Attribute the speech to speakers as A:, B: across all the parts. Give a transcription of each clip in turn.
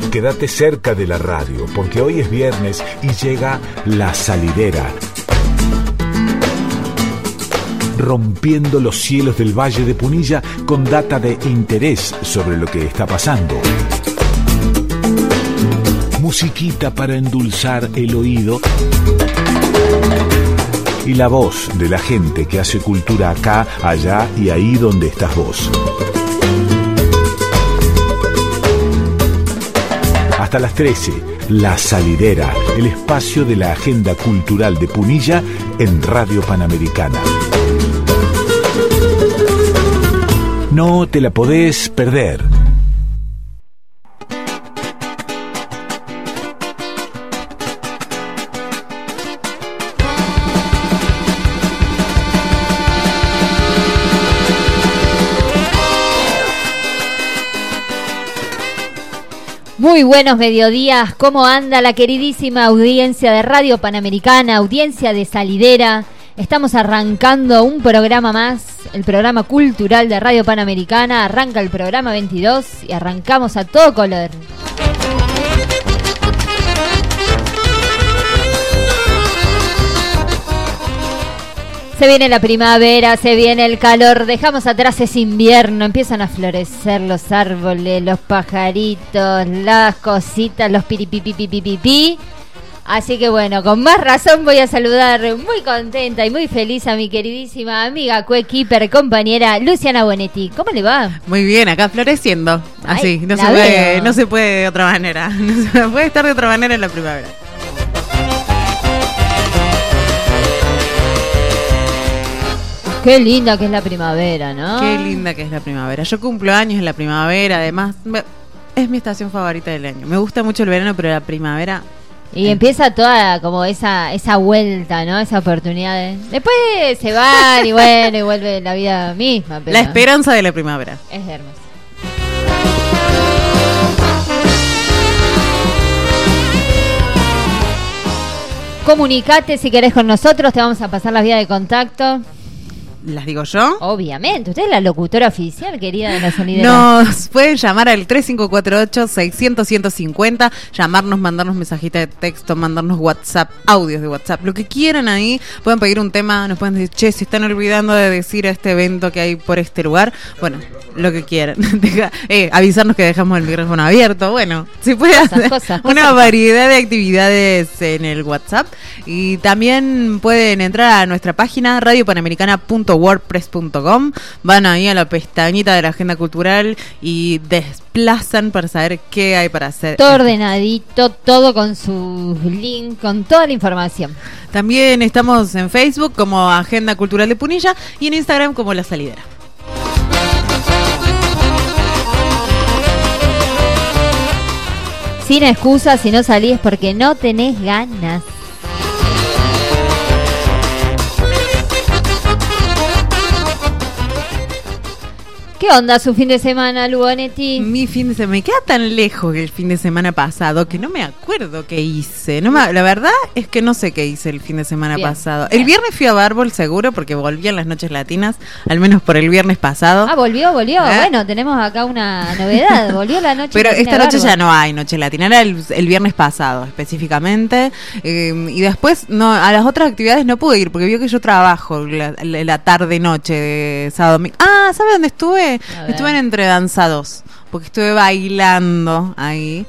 A: Quédate cerca de la radio, porque hoy es viernes y llega La Salidera. Rompiendo los cielos del Valle de Punilla con data de interés sobre lo que está pasando. Musiquita para endulzar el oído. Y la voz de la gente que hace cultura acá, allá y ahí donde estás vos. Hasta las 13, La Salidera, el espacio de la agenda cultural de Punilla en Radio Panamericana. No te la podés perder.
B: Muy buenos mediodías, ¿cómo anda la queridísima audiencia de Radio Panamericana, audiencia de Salidera? Estamos arrancando un programa más, el programa cultural de Radio Panamericana. Arranca el programa 22 y arrancamos a todo color. Se viene la primavera, se viene el calor, dejamos atrás ese invierno, empiezan a florecer los árboles, los pajaritos, las cositas, los piripipipipipipi. Así que bueno, con más razón voy a saludar muy contenta y muy feliz a mi queridísima amiga, coequiper, compañera Luciana Bonetti. ¿Cómo le va?
C: Muy bien, acá floreciendo. Así,
B: Ay,
C: no se puede de otra manera. No se puede estar de otra manera en la primavera.
B: Qué linda que es la primavera, ¿no?
C: Qué linda que es la primavera. Yo cumplo años en la primavera, además es mi estación favorita del año. Me gusta mucho el verano, pero la primavera...
B: Y empieza toda como esa vuelta, ¿no? Esa oportunidad. Después se van y bueno, y vuelve la vida misma. Pero
C: la esperanza de la primavera.
B: Es hermosa. Comunicate si querés con nosotros, te vamos a pasar las vías de contacto.
C: ¿Las digo yo?
B: Obviamente, usted es la locutora oficial, querida de La Salidera.
C: Nos pueden llamar al 3548-600-150, llamarnos, mandarnos mensajitos de texto, mandarnos WhatsApp, audios de WhatsApp, lo que quieran ahí. Pueden pedir un tema, nos pueden decir, che, se están olvidando de decir a este evento que hay por este lugar. Bueno, lo que quieran. Avisarnos que dejamos el micrófono abierto. Bueno, se puede hacer una variedad de actividades en el WhatsApp. Y también pueden entrar a nuestra página radiopanamericana.wordpress.com, van ahí a la pestañita de la agenda cultural y desplazan para saber qué hay para hacer.
B: Todo ordenadito, todo con su link, con toda la información.
C: También estamos en Facebook como Agenda Cultural de Punilla y en Instagram como La Salidera.
B: Sin excusas, si no salís porque no tenés ganas. ¿Qué onda su fin de semana, Lugonetti?
C: Mi fin de semana me queda tan lejos el fin de semana pasado que no me acuerdo qué hice. La verdad es que no sé qué hice el fin de semana pasado. El viernes fui a Bárbol seguro porque volví en las noches latinas, al menos por el viernes pasado.
B: Ah, volvió. Bueno, tenemos acá una novedad. Volvió la noche
C: Pero
B: latina.
C: Pero esta noche ya no hay noche latina, era el viernes pasado específicamente. Y después a las otras actividades no pude ir porque vio que yo trabajo la tarde-noche de sábado. Ah, ¿sabe dónde estuve? Estuve en Entre Danzados, porque estuve bailando ahí.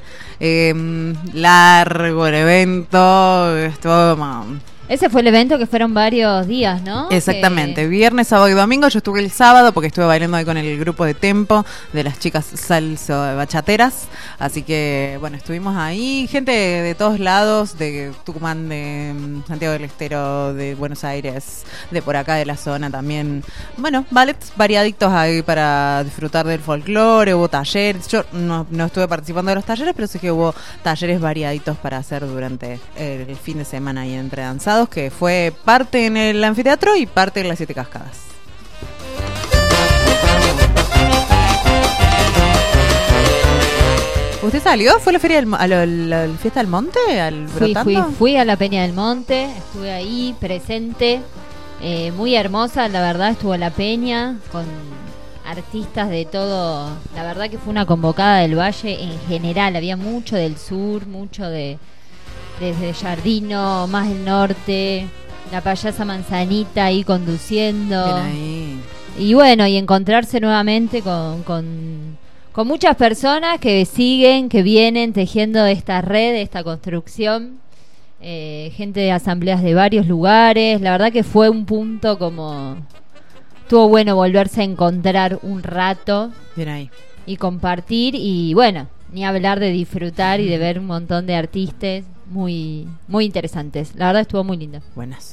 C: Largo el evento, estuvo...
B: Ese fue el evento que fueron varios días, ¿no?
C: Exactamente, viernes, sábado y domingo. Yo estuve el sábado porque estuve bailando ahí con el grupo de Tempo de las chicas salsa bachateras. Así que, bueno, estuvimos ahí. Gente de todos lados, de Tucumán, de Santiago del Estero, de Buenos Aires, de por acá de la zona también. Bueno, ballets variaditos ahí para disfrutar del folclore. Hubo talleres. Yo no estuve participando de los talleres, pero sí que hubo talleres variaditos para hacer durante el fin de semana ahí Entre Danzados, que fue parte en el anfiteatro y parte en las 7 Cascadas. ¿Usted salió? ¿Fue a la feria a la fiesta del monte?
B: Fui a la Peña del Monte, estuve ahí presente, muy hermosa, la verdad. Estuvo la peña con artistas de todo. La verdad que fue una convocada del Valle en general. Había mucho del sur, mucho desde Jardino, más del norte, la payasa Manzanita ahí conduciendo.
C: Bien ahí.
B: Y bueno, y encontrarse nuevamente con muchas personas que siguen, que vienen tejiendo esta red, esta construcción. Gente de asambleas de varios lugares. La verdad que fue un punto como... Estuvo bueno volverse a encontrar un rato.
C: Bien ahí.
B: Y compartir y bueno, ni hablar de disfrutar y de ver un montón de artistas muy, muy interesantes. La verdad estuvo muy lindo.
C: Buenas.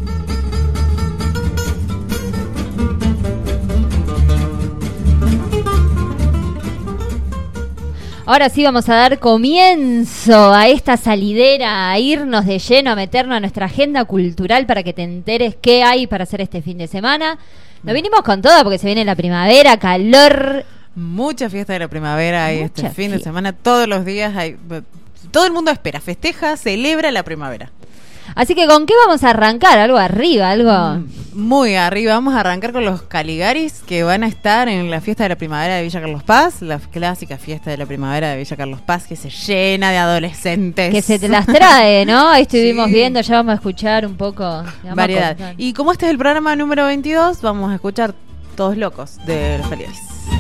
B: Ahora sí vamos a dar comienzo a esta salidera, a irnos de lleno, a meternos a nuestra agenda cultural para que te enteres qué hay para hacer este fin de semana. Nos vinimos con todo porque se viene la primavera, calor.
C: Mucha fiesta de la primavera hay
B: Mucha
C: este fin de semana. Todos los días hay... Todo el mundo espera, festeja, celebra la primavera.
B: Así que ¿con qué vamos a arrancar? Algo arriba, algo...
C: Muy arriba. Vamos a arrancar con los Caligaris que van a estar en la fiesta de la primavera de Villa Carlos Paz, la clásica fiesta de la primavera de Villa Carlos Paz que se llena de adolescentes.
B: Que se te las trae, ¿no? Ahí estuvimos
C: Sí.
B: viendo, ya vamos a escuchar un poco.
C: Variedad. Y como este es el programa número 22, vamos a escuchar Todos Locos de los Caligaris.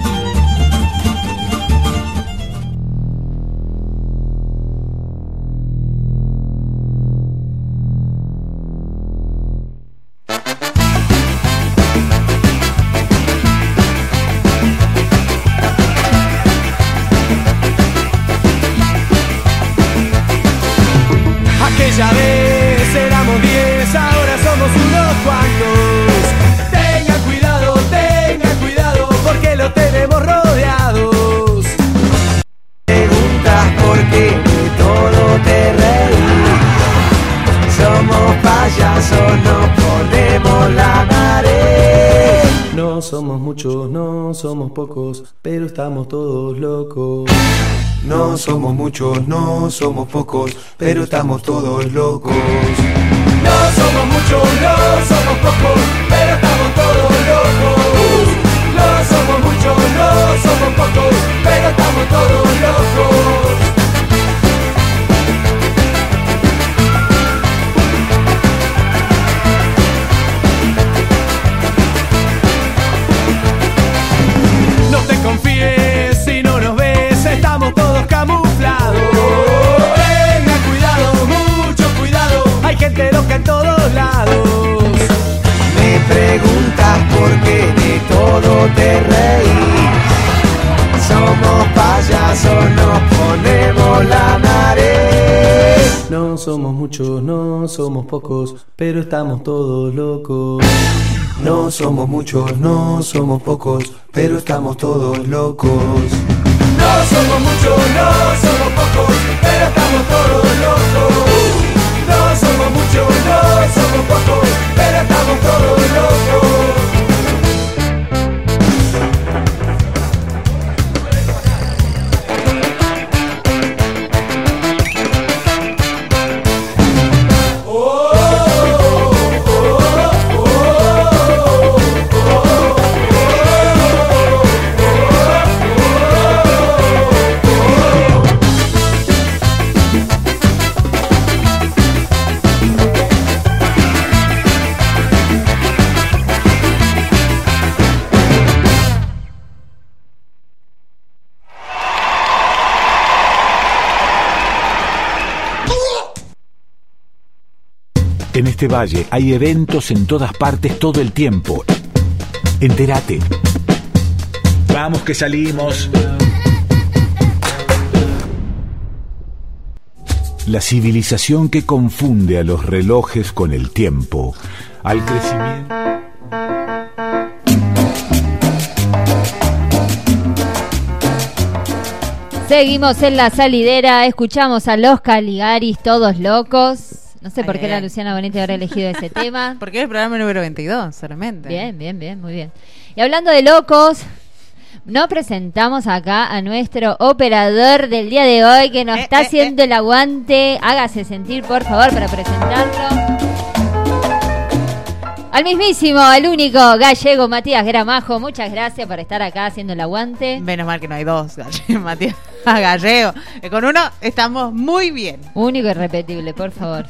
D: Aquella vez éramos 10, ahora somos unos cuantos. Tengan cuidado, porque lo tenemos rodeados. Preguntas por qué de todo te reís. Somos payasos, nos ponemos la nariz.
E: No somos muchos, no somos pocos, pero estamos todos locos.
D: No somos muchos, no somos pocos, pero estamos todos locos. No somos muchos, no somos pocos, pero estamos todos locos. No somos muchos, no somos pocos, pero estamos todos locos. No te confíes si no nos ves, estamos todos camuflados. Tengan cuidado, mucho cuidado, hay gente loca en todos lados. Me preguntas por qué de todo te reís. Somos payasos, nos ponemos la nariz.
E: No somos muchos, no somos pocos, pero estamos todos locos.
D: No somos muchos, no somos pocos, pero estamos todos locos. No somos muchos, no somos pocos, pero estamos todos locos. No somos muchos, no somos pocos, pero estamos todos locos.
A: En este valle hay eventos en todas partes todo el tiempo. Entérate. Vamos que salimos. La civilización que confunde a los relojes con el tiempo, al crecimiento.
B: Seguimos en la salidera, escuchamos a los Caligaris, Todos Locos. No sé por qué la Luciana Bonetti habrá elegido ese tema.
C: Porque es el programa número 22, solamente.
B: Bien, bien, bien, muy bien. Y hablando de locos, nos presentamos acá a nuestro operador del día de hoy que nos está haciendo el aguante. Hágase sentir, por favor, para presentarlo. Al mismísimo, al único gallego Matías Gramajo, muchas gracias por estar acá haciendo el aguante.
C: Menos mal que no hay dos Matías Gallego. Con uno estamos muy bien.
B: Único y irrepetible, por favor.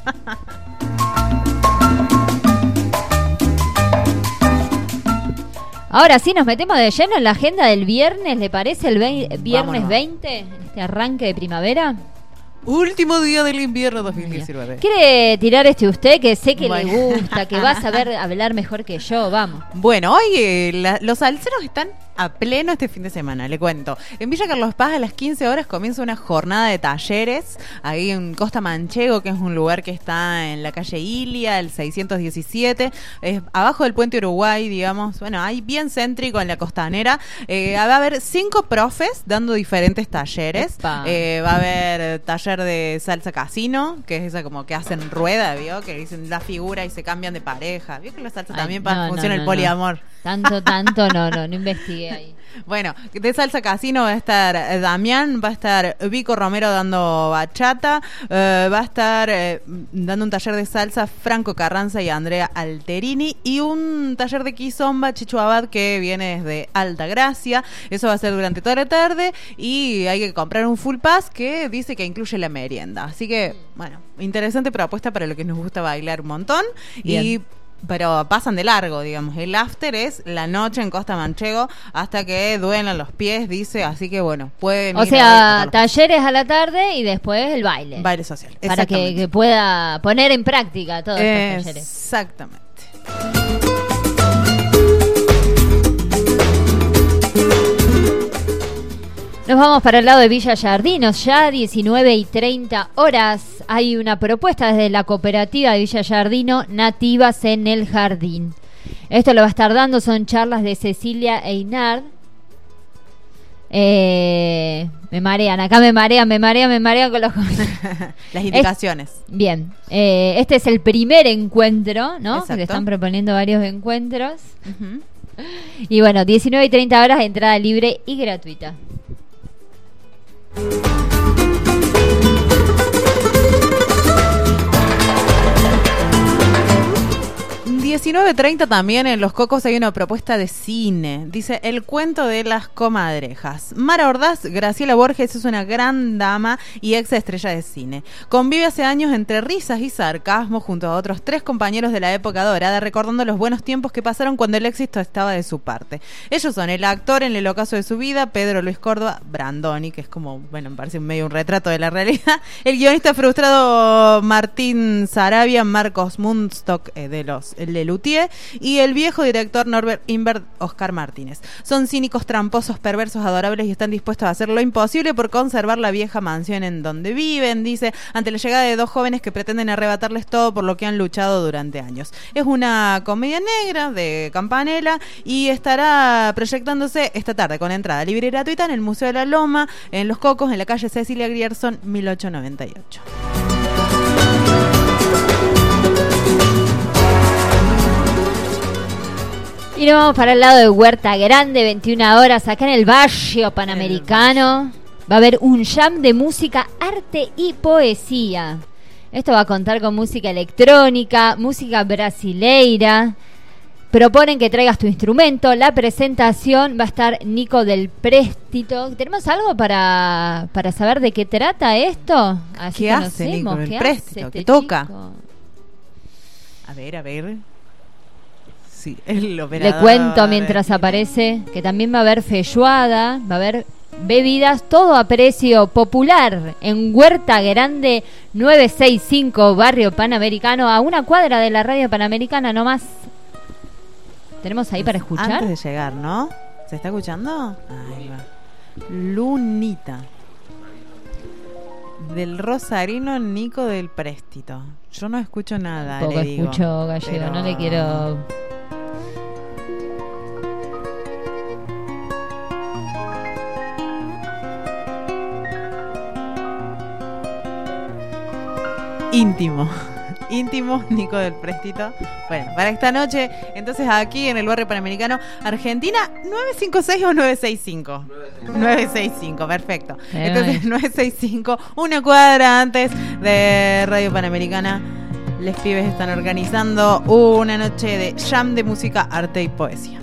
B: Ahora sí, nos metemos de lleno en la agenda del viernes, ¿le parece? El viernes
C: Vámonos.
B: 20, este arranque de primavera.
C: Último día del invierno 2019.
B: ¿Quiere tirar usted? Que sé que
C: Bueno.
B: le gusta, que va a saber hablar mejor que yo, vamos.
C: Bueno, hoy los salseros están a pleno este fin de semana, le cuento. En Villa Carlos Paz a las 15 horas comienza una jornada de talleres, ahí en Costa Manchego, que es un lugar que está en la calle Ilia, el 617, es abajo del puente Uruguay, digamos, bueno, ahí bien céntrico en la costanera. Va a haber 5 profes dando diferentes talleres.
B: Epa.
C: Va a haber taller de salsa casino, que es esa como que hacen rueda, ¿vio? Que dicen la figura y se cambian de pareja. ¿Vio que la salsa
B: Ay,
C: también
B: no,
C: funciona
B: no,
C: el
B: no.
C: poliamor?
B: Tanto, no investigué ahí.
C: Bueno, de salsa casino va a estar Damián, va a estar Vico Romero dando bachata, va a estar dando un taller de salsa Franco Carranza y Andrea Alterini, y un taller de quizomba Chicho Abad, que viene desde Alta Gracia. Eso va a ser durante toda la tarde y hay que comprar un full pass que dice que incluye la merienda. Así que, bueno, interesante propuesta para lo que nos gusta bailar un montón.
B: Bien.
C: Pero pasan de largo, digamos. El after es la noche en Costa Manchego hasta que duelan los pies, dice. Así que, bueno, pueden
B: O
C: ir
B: sea,
C: a
B: talleres a la tarde y después el baile.
C: baile social.
B: Para que pueda poner en práctica todos estos talleres.
C: Exactamente.
B: Nos vamos para el lado de Villa Yardinos, ya 19:30 horas. Hay una propuesta desde la cooperativa de Villa Yardino, Nativas en el Jardín. Esto lo va a estar dando, son charlas de Cecilia Einard. Me marean, acá me marean con los...
C: Las indicaciones.
B: Bien, este es el primer encuentro, ¿no?
C: Exacto.
B: Que le están proponiendo varios encuentros.
C: Ujú.
B: Y bueno, 19:30 horas, entrada libre y gratuita.
C: 19:30 también en Los Cocos hay una propuesta de cine. Dice El cuento de las comadrejas. Mara Ordaz, Graciela Borges, es una gran dama y ex estrella de cine. Convive hace años entre risas y sarcasmo junto a otros 3 compañeros de la época dorada, recordando los buenos tiempos que pasaron cuando el éxito estaba de su parte. Ellos son el actor en el ocaso de su vida, Pedro Luis Córdoba, Brandoni, que es como, bueno, me parece medio un retrato de la realidad, el guionista frustrado Martín Sarabia, Marcos Mundstock de Lelutier, y el viejo director Norbert Invert, Oscar Martínez. Son cínicos, tramposos, perversos, adorables y están dispuestos a hacer lo imposible por conservar la vieja mansión en donde viven, dice, ante la llegada de 2 jóvenes que pretenden arrebatarles todo por lo que han luchado durante años. Es una comedia negra de Campanella y estará proyectándose esta tarde con entrada libre y gratuita en el Museo de la Loma, en Los Cocos, en la calle Cecilia Grierson, 1898.
B: Y nos vamos para el lado de Huerta Grande, 21 horas, acá en el barrio Panamericano. Va a haber un jam de música, arte y poesía. Esto va a contar con música electrónica, música brasileira. Proponen que traigas tu instrumento. La presentación va a estar Nico del Préstito. ¿Tenemos algo para saber de qué trata esto? Así
C: ¿Qué hace Nico
B: conocemos.
C: del
B: ¿Qué
C: Préstito?
B: hace este
C: ¿Qué toca?
B: chico?
C: A ver. Sí, el operador.
B: Le cuento mientras aparece que también va a haber feijoada, va a haber bebidas, todo a precio popular en Huerta Grande 965, barrio Panamericano, a una cuadra de la radio Panamericana nomás. ¿Tenemos ahí para escuchar?
C: Antes de llegar, ¿no? ¿Se está escuchando? Ahí va. Lunita. Del rosarino Nico del Préstito. Yo no escucho nada,
B: Poco
C: le digo.
B: escucho gallego,
C: Pero-
B: no le quiero...
C: Íntimo Nico del Préstito. Bueno, para esta noche, entonces aquí en el barrio Panamericano, Argentina, 956 o 965. 965, perfecto. Entonces 965, una cuadra antes de Radio Panamericana, Les pibes están organizando una noche de jam de música, arte y poesía.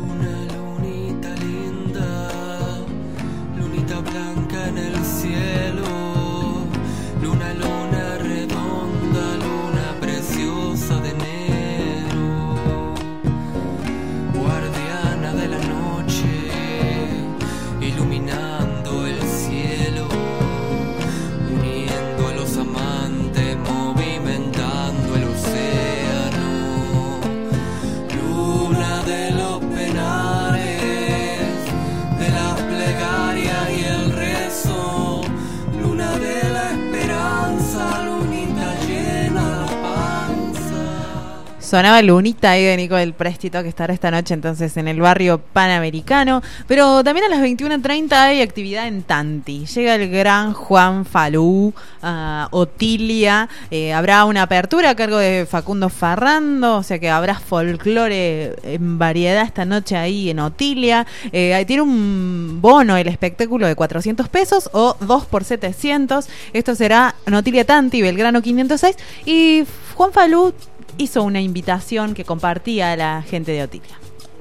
C: Sonaba Lunita ahí de Nico del Préstito, que estará esta noche entonces en el barrio Panamericano. Pero también a las 21:30 hay actividad en Tanti. Llega el gran Juan Falú, Otilia. Habrá una apertura a cargo de Facundo Farrando, o sea que habrá folclore en variedad esta noche ahí en Otilia. Tiene un bono el espectáculo de 400 pesos o 2 por 700. Esto será en Otilia Tanti, Belgrano 506. Y Juan Falú hizo una invitación que compartía a la gente de Otilia.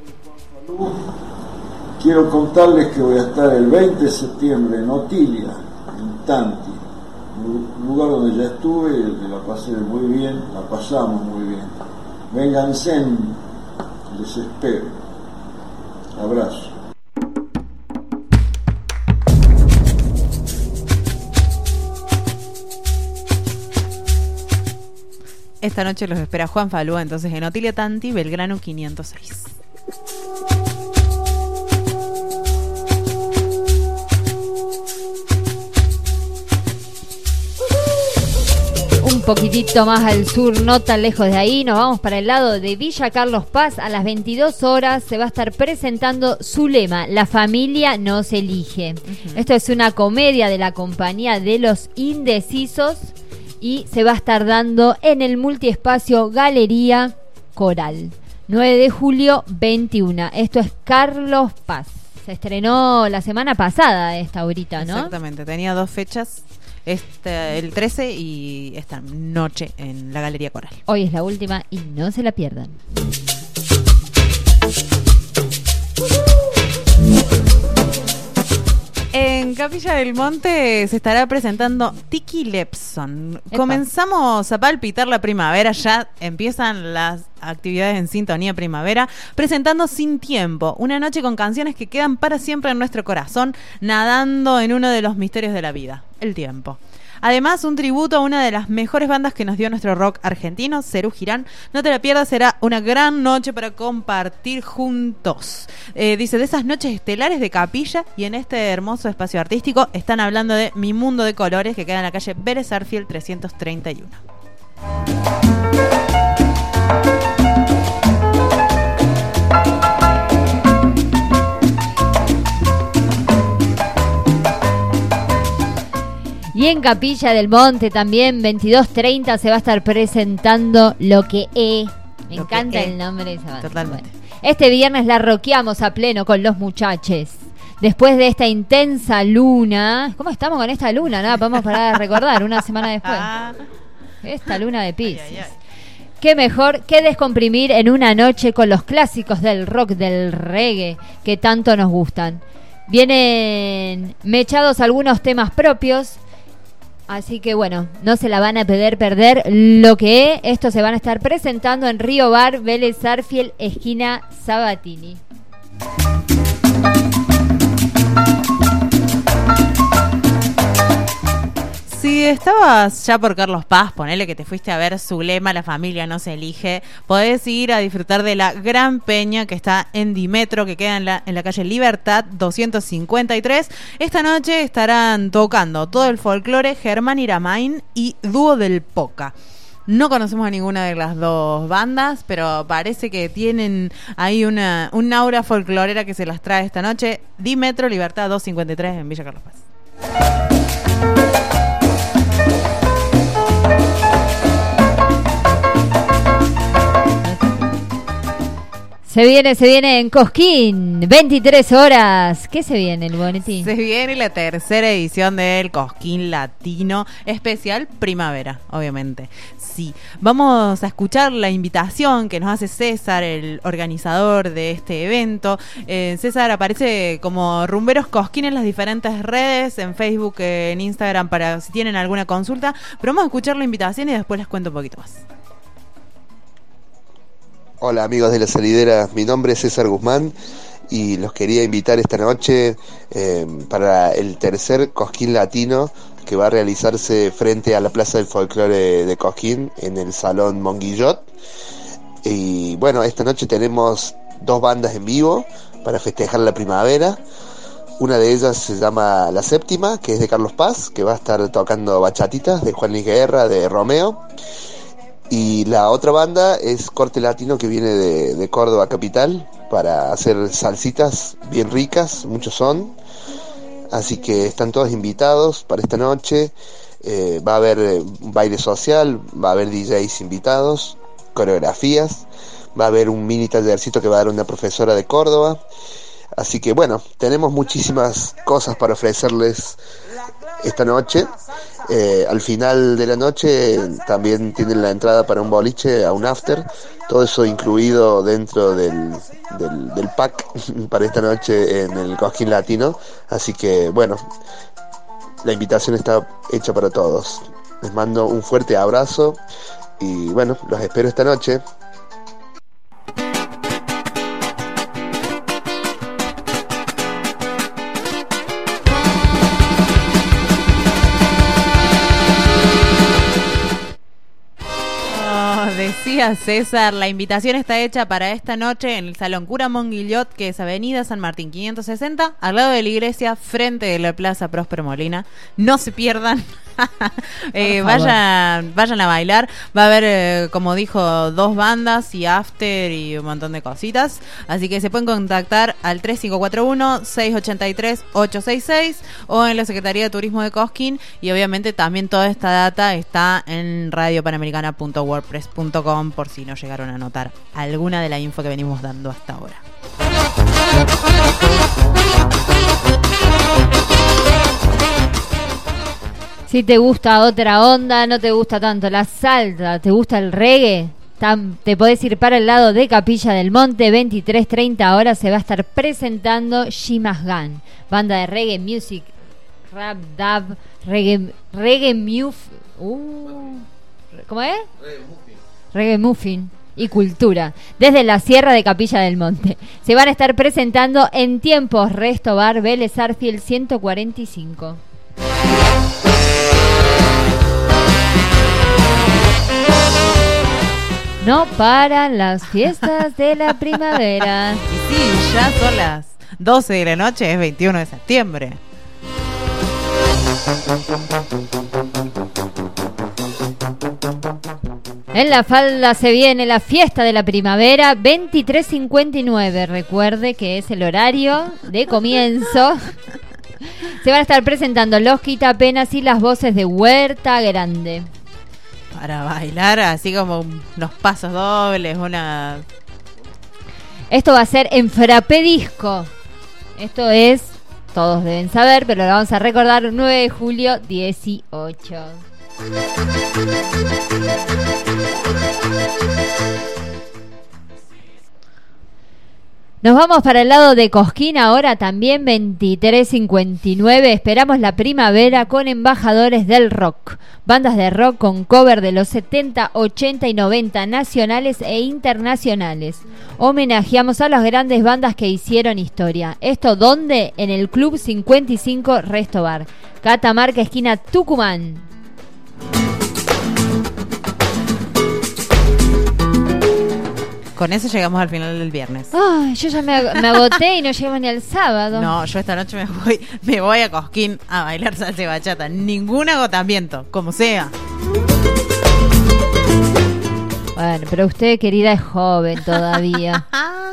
F: Quiero contarles que voy a estar el 20 de septiembre en Otilia, en Tanti, un lugar donde ya estuve y donde la pasé muy bien, la pasamos muy bien. Vénganse, les espero. Abrazo.
C: Esta noche los espera Juan Falú, entonces en Otilia Tanti, Belgrano 506.
B: Un poquitito más al sur, no tan lejos de ahí, nos vamos para el lado de Villa Carlos Paz. A las 22 horas se va a estar presentando Zulema, La familia no se elige. Esto es una comedia de la compañía de los indecisos y se va a estar dando en el multiespacio Galería Coral, 9 de julio 21. Esto es Carlos Paz. Se estrenó la semana pasada esta ahorita, ¿no?
C: Exactamente, tenía 2 fechas, el 13 y esta noche en la Galería Coral.
B: Hoy es la última y no se la pierdan.
C: En Capilla del Monte se estará presentando Tiki Lepson.
B: Epa.
C: Comenzamos a palpitar la primavera, ya empiezan las actividades en sintonía primavera, presentando Sin Tiempo, una noche con canciones que quedan para siempre en nuestro corazón, nadando en uno de los misterios de la vida, el tiempo. Además, un tributo a una de las mejores bandas que nos dio nuestro rock argentino, Serú Girán. No te la pierdas, será una gran noche para compartir juntos. Dice, de esas noches estelares de Capilla, y en este hermoso espacio artístico están hablando de Mi Mundo de Colores, que queda en la calle Vélez Arfiel 331.
B: Y en Capilla del Monte también, 22:30, se va a estar presentando Lo que he. Me
C: Lo
B: encanta
C: que he.
B: el nombre de esa banda.
C: Totalmente.
B: Bueno, este viernes la rockeamos a pleno con los muchachos. Después de esta intensa luna. ¿Cómo estamos con esta luna? No, vamos para recordar, una semana después. Esta luna de Piscis.
C: Ay, ay, ay.
B: Qué mejor que descomprimir en una noche con los clásicos del rock, del reggae, que tanto nos gustan. Vienen mechados algunos temas propios. Así que bueno, no se la van a poder perder. Lo que estos se van a estar presentando en Río Bar, Vélez Arfiel, esquina Sabatini.
C: Si estabas ya por Carlos Paz, ponele que te fuiste a ver Zulema, La familia no se elige, podés ir a disfrutar de la gran peña que está en Dimetro, que queda en la calle Libertad 253. Esta noche estarán tocando todo el folclore, Germán Iramain y Dúo del Poca. No conocemos a ninguna de las dos bandas, pero parece que tienen ahí un aura folclorera que se las trae esta noche. Dimetro, Libertad 253 en Villa Carlos Paz.
B: Se viene en Cosquín, 23 horas. ¿Qué se viene, el Bonetti?
C: Se viene la tercera edición del Cosquín Latino, especial primavera, obviamente. Sí, vamos a escuchar la invitación que nos hace César, el organizador de este evento. César aparece como Rumberos Cosquín en las diferentes redes, en Facebook, en Instagram, para si tienen alguna consulta. Pero vamos a escuchar la invitación y después les cuento un poquito más.
G: Hola amigos de La Salidera, mi nombre es César Guzmán y los quería invitar esta noche para el tercer Cosquín Latino que va a realizarse frente a la Plaza del Folclore de Cosquín en el Salón Monguillot. Y bueno, esta noche tenemos 2 bandas en vivo para festejar la primavera. Una de ellas se llama La Séptima, que es de Carlos Paz, que va a estar tocando bachatitas de Juan Luis Guerra, de Romeo. Y la otra banda es Corte Latino, que viene de Córdoba capital para hacer salsitas bien ricas, muchos son. Así que están todos invitados para esta noche. Va a haber un baile social, va a haber DJs invitados, coreografías, va a haber un mini tallercito que va a dar una profesora de Córdoba. Así que bueno, tenemos muchísimas cosas para ofrecerles esta noche. Al final de la noche también tienen la entrada para un boliche, a un after, todo eso incluido dentro del pack para esta noche en el Cosquín Latino. Así que bueno, la invitación está hecha para todos. Les mando un fuerte abrazo y bueno, los espero esta noche.
C: Decía César, la invitación está hecha para esta noche en el Salón Cura Monguillot, que es Avenida San Martín 560, al lado de la iglesia, frente de la Plaza Próspero Molina. No se pierdan. Vayan a bailar. Va a haber, como dijo, 2 bandas y after y un montón de cositas. Así que se pueden contactar al 3541-683-866 o en la Secretaría de Turismo de Cosquín. Y obviamente también toda esta data está en radiopanamericana.wordpress.com por si no llegaron a notar alguna de la info que venimos dando hasta ahora.
B: Si te gusta otra onda, no te gusta tanto la salsa, te gusta el reggae, te podés ir para el lado de Capilla del Monte. 23:30 horas se va a estar presentando Shimas Gun, banda de reggae music, rap, dub, reggae ¿cómo es? Reggae muffin y cultura, desde la Sierra de Capilla del Monte. Se van a estar presentando en Tiempos Resto Bar, Vélez Arfield 145. No paran las fiestas de la primavera.
C: Y sí, ya son las 12 de la noche, es 21 de septiembre.
B: En La Falda se viene la fiesta de la primavera, 23:59. Recuerde que es el horario de comienzo. Se van a estar presentando Los Quitapenas y las voces de Huerta Grande.
C: Para bailar así como unos pasos dobles,
B: Esto va a ser en Frappé Disco. Esto es, todos deben saber, pero lo vamos a recordar, 9 de julio, 18. Nos vamos para el lado de Cosquín ahora, también 23:59. Esperamos la primavera con embajadores del rock. Bandas de rock con cover de los 70, 80 y 90 nacionales e internacionales. Homenajeamos a las grandes bandas que hicieron historia. ¿Esto dónde? En el Club 55 Resto Bar, Catamarca, esquina Tucumán.
C: Con eso llegamos al final del viernes.
B: Ay, yo ya me agoté y no llegamos ni al sábado.
C: No, yo esta noche me voy a Cosquín a bailar salsa y bachata. Ningún agotamiento, como sea.
B: Bueno, pero usted, querida, es joven todavía.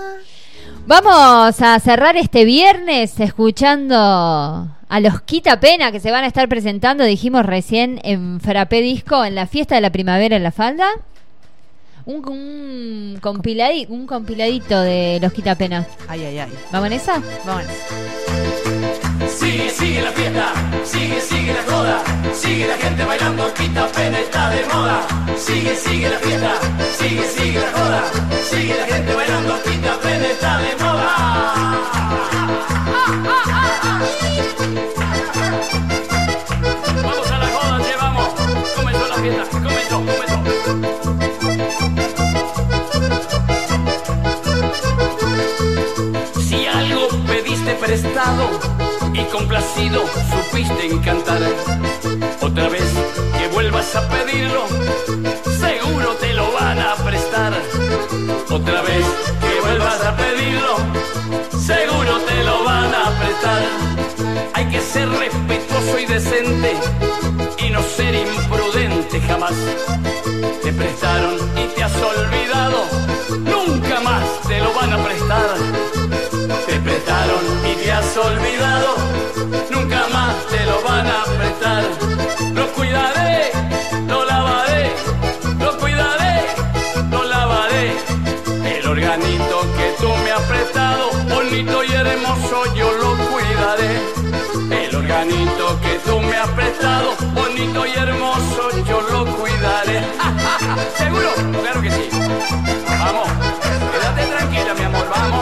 B: Vamos a cerrar este viernes escuchando a los Quitapena, que se van a estar presentando, dijimos recién, en Frappé Disco, en la fiesta de la primavera en La Falda. un compiladito de Los Quitapenas.
C: Ay, ay, ay.
B: ¿Vamos en esa?
C: Vamos en esa.
D: Sigue la fiesta, sigue la joda, sigue la gente bailando, Quitapena está de moda. Sigue la fiesta, sigue la joda, sigue la gente bailando, Quitapena está de moda. Vamos a la joda, llevamos. Comenzó la fiesta, comenzó. Si algo pediste prestado y complacido supiste encantar, otra vez que vuelvas a pedirlo, seguro te lo van a prestar. Otra vez que vuelvas a pedirlo, seguro te lo van a prestar. Hay que ser respetuoso y decente y no ser imprudente jamás. Te prestaron y te has olvidado, nunca más te lo van a prestar. Te prestaron y te has olvidado, nunca más te lo van a prestar. Lo cuidaré, lo lavaré, lo cuidaré, lo lavaré. El organito que tú me has prestado, bonito y hermoso, yo lo cuidaré. El organito que tú me has prestado, bonito y hermoso, yo lo cuidaré. ¿Seguro? Claro que sí. Vamos, quédate tranquila, mi amor, vamos.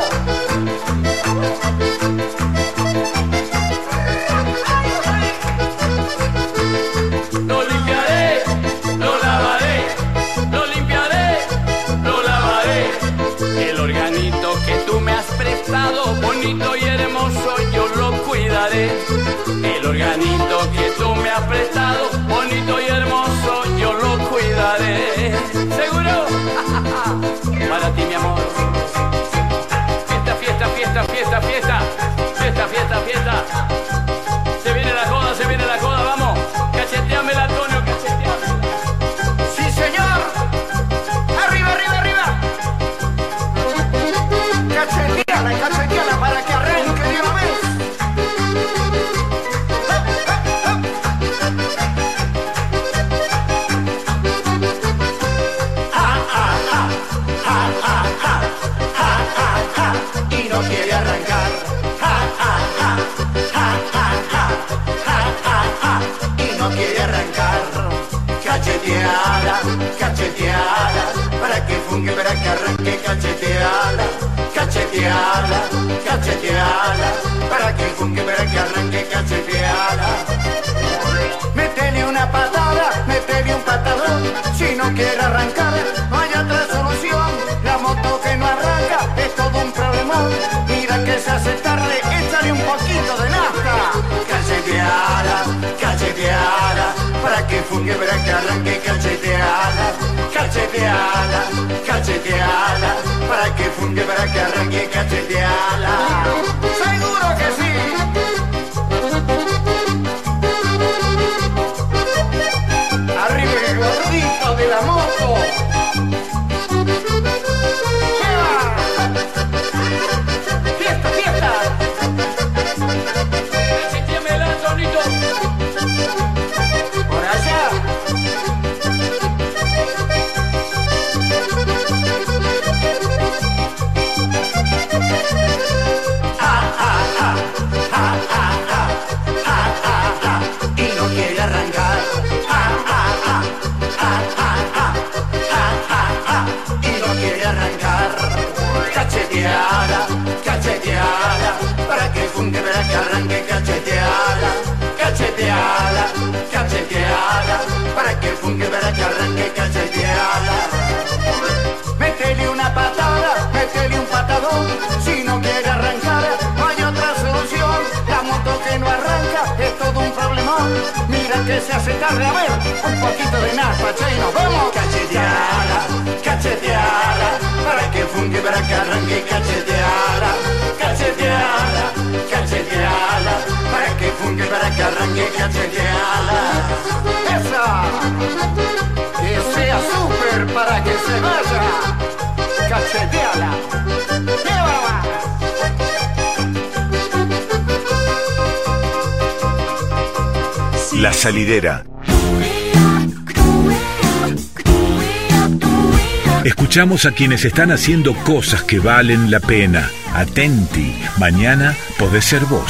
D: Lo limpiaré, lo lavaré, lo limpiaré, lo lavaré. El organito que tú me has prestado, bonito y hermoso, yo lo cuidaré. El organito que tú me has prestado, bonito y hermoso, yo lo cuidaré. ¿Seguro? Para ti, mi amor. Fiesta, fiesta, fiesta, fiesta, fiesta. Fiesta, fiesta, fiesta. Se viene la joda, vamos. Cacheteame la Antonio, cacheteame. Sí, señor. Arriba, arriba, arriba. Cacheteala para que arranque de una vez. Y no quiere arrancar. Y no quiere arrancar. Cacheteala, cacheteala, para que fungue, para que arranque. Cacheteala, cacheteala, cacheteala, para que fungue, para que arranque. Cacheteala. Métele una patada, métele un patadón. Si no quiere arrancar, no hay otra solución. La moto que no arranca es todo un problemón. Mira que se hace tarde, échale un poquito de nafta. Cacheteala, cacheteala, para que fungue, para que arranque. Cacheteala, cacheteala, cacheteala, para que fungue, para que arranque. Cacheteala. Seguro que sí. Arriba el gordito de la moto. Fiesta, fiesta. Cacheteame la Antonito. Por allá. Y no quiere arrancar. Y no quiere arrancar. Cacheteala, cacheteala, para que fungue, para que arranque. Cacheteala, cacheteala, cacheteala, para que fungue, para que arranque. Cacheteala. Métele una patada, métele un patadón. Si no quiere arrancar, no hay otra solución. La moto que no arranca es todo un problemón. Mira que se hace tarde, a ver, un poquito de nafta, che, y nos vamos. Cacheteala, cacheteala, para que fungue, para que arranque. Cacheteala, cacheteala, cacheteala, para que fungue, para que arranque. Cacheteala. ¡Esa! Que sea súper para que se vaya. Cacheteala. ¡Llévala!
A: La Salidera. Escuchamos a quienes están haciendo cosas que valen la pena. Atenti, mañana podés ser vos.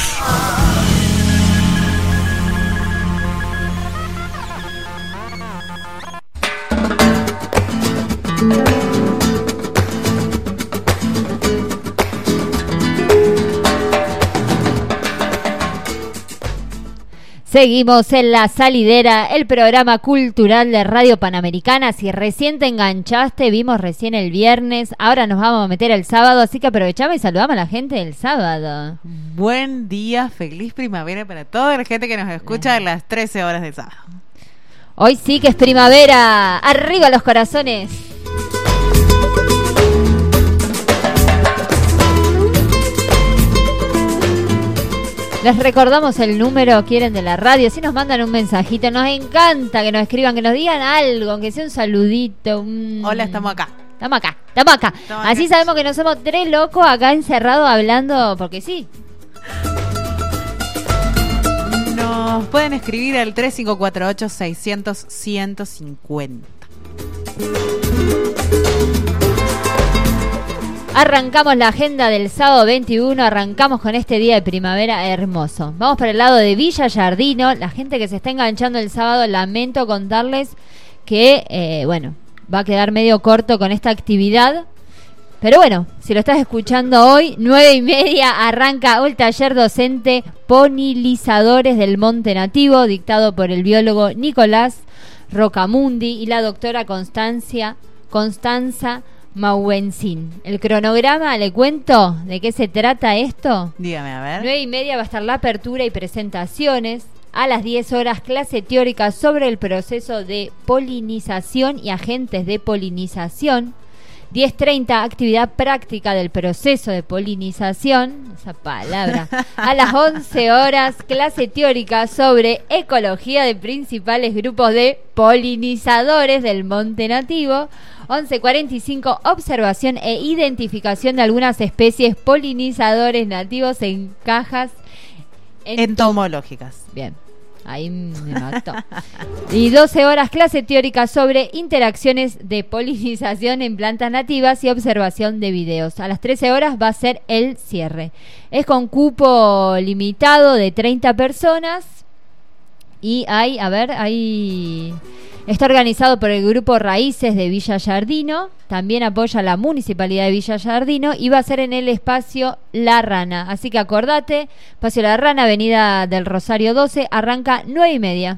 B: Seguimos en La Salidera, el programa cultural de Radio Panamericana. Si recién te enganchaste, vimos recién el viernes, ahora nos vamos a meter el sábado, así que aprovechamos y saludamos a la gente del sábado.
C: Buen día, feliz primavera para toda la gente que nos escucha en las 13 horas del sábado.
B: Hoy sí que es primavera, arriba los corazones. Les recordamos el número, quieren, de la radio. Si nos mandan un mensajito, nos encanta que nos escriban, que nos digan algo, aunque sea un saludito.
C: Hola, estamos acá.
B: Estamos acá. Así sabemos que no somos tres locos acá encerrados hablando, porque sí.
C: Nos pueden escribir al 3548-600-150.
B: Arrancamos la agenda del sábado 21, arrancamos con este día de primavera hermoso. Vamos para el lado de Villa Giardino. La gente que se está enganchando el sábado, lamento contarles que, va a quedar medio corto con esta actividad. Pero bueno, si lo estás escuchando hoy, 9:30, arranca el taller docente Polinizadores del Monte Nativo, dictado por el biólogo Nicolás Rocamundi y la doctora Constanza Mauenzin. El cronograma, ¿le cuento de qué se trata esto?
C: Dígame, a ver.
B: 9:30 va a estar la apertura y presentaciones. A las 10 horas, clase teórica sobre el proceso de polinización y agentes de polinización. 10:30, actividad práctica del proceso de polinización, esa palabra. A las 11 horas, clase teórica sobre ecología de principales grupos de polinizadores del monte nativo. 11:45, observación e identificación de algunas especies polinizadores nativos en cajas
C: entomológicas.
B: Bien. Ahí me mató. Y 12 horas, clase teórica sobre interacciones de polinización en plantas nativas y observación de videos. A las 13 horas va a ser el cierre. Es con cupo limitado de 30 personas. Y está organizado por el grupo Raíces de Villa Giardino. También apoya la Municipalidad de Villa Giardino y va a ser en el espacio La Rana. Así que acordate, espacio La Rana, Avenida del Rosario 12, arranca 9:30.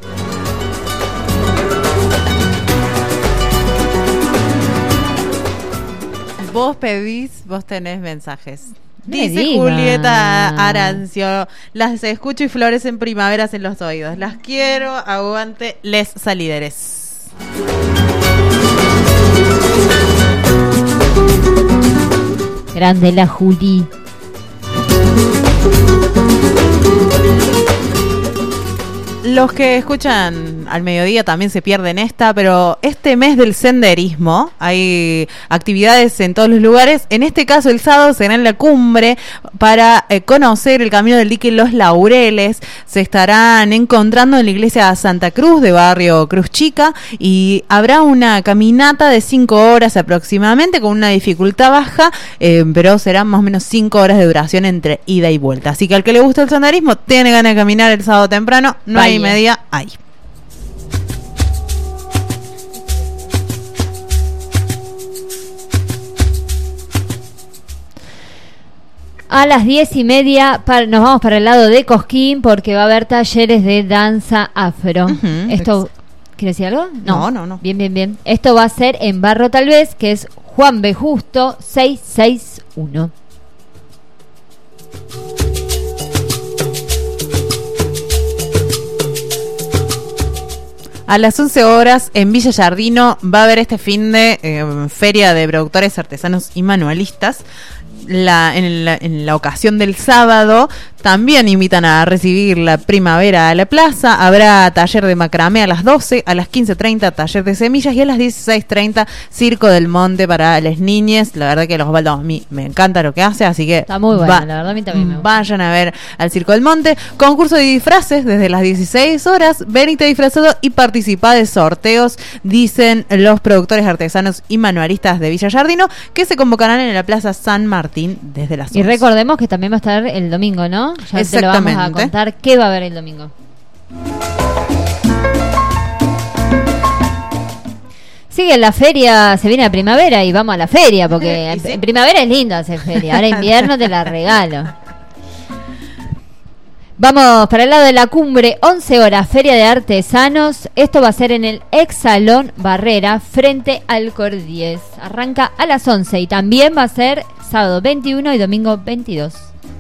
C: Vos pedís, vos tenés mensajes.
B: Me
C: Dice
B: diga.
C: Julieta Arancio, las escucho y florecen primaveras en los oídos. Las quiero, aguante, les salideres.
B: Grande la Juli.
C: Los que escuchan al mediodía también se pierden esta, pero este mes del senderismo hay actividades en todos los lugares. En este caso, el sábado será en la cumbre para conocer el camino del dique Los Laureles. Se estarán encontrando en la iglesia Santa Cruz de barrio Cruz Chica y habrá una caminata de 5 horas aproximadamente con una dificultad baja, pero serán más o menos 5 horas de duración entre ida y vuelta. Así que al que le gusta el senderismo, tiene ganas de caminar el sábado temprano, 9:30 ahí.
B: A las 10:30 nos vamos para el lado de Cosquín porque va a haber talleres de danza afro. Esto, ¿quieres decir algo?
C: No.
B: Bien. Esto va a ser en Barro Tal Vez, que es Juan B. Justo 661.
C: A las 11 horas en Villa Giardino va a haber este fin de feria de productores artesanos y manualistas. en la ocasión del sábado también invitan a recibir la primavera a la plaza. Habrá taller de macramé a las 12, a las 15:30 taller de semillas y a las 16:30 Circo del Monte para las niñas. La verdad que los Osvaldo a mí me encanta lo que hace, así que
B: está muy bueno, la verdad a mí también me gusta.
C: Vayan a ver al Circo del Monte. Concurso de disfraces desde las 16 horas. Venite disfrazado y participa de sorteos, dicen los productores artesanos y manualistas de Villa Giardino, que se convocarán en la Plaza San Martín desde las 11.
B: Y recordemos que también va a estar el domingo, ¿no? Ya te lo vamos a contar qué va a haber el domingo. Sigue la feria, se viene la primavera y vamos a la feria, porque en primavera es lindo hacer feria, ahora invierno te la regalo. Vamos para el lado de la cumbre, 11 horas, Feria de Artesanos. Esto va a ser en el Exalón Barrera, frente al Cordies. Arranca a las 11 y también va a ser sábado 21 y domingo 22.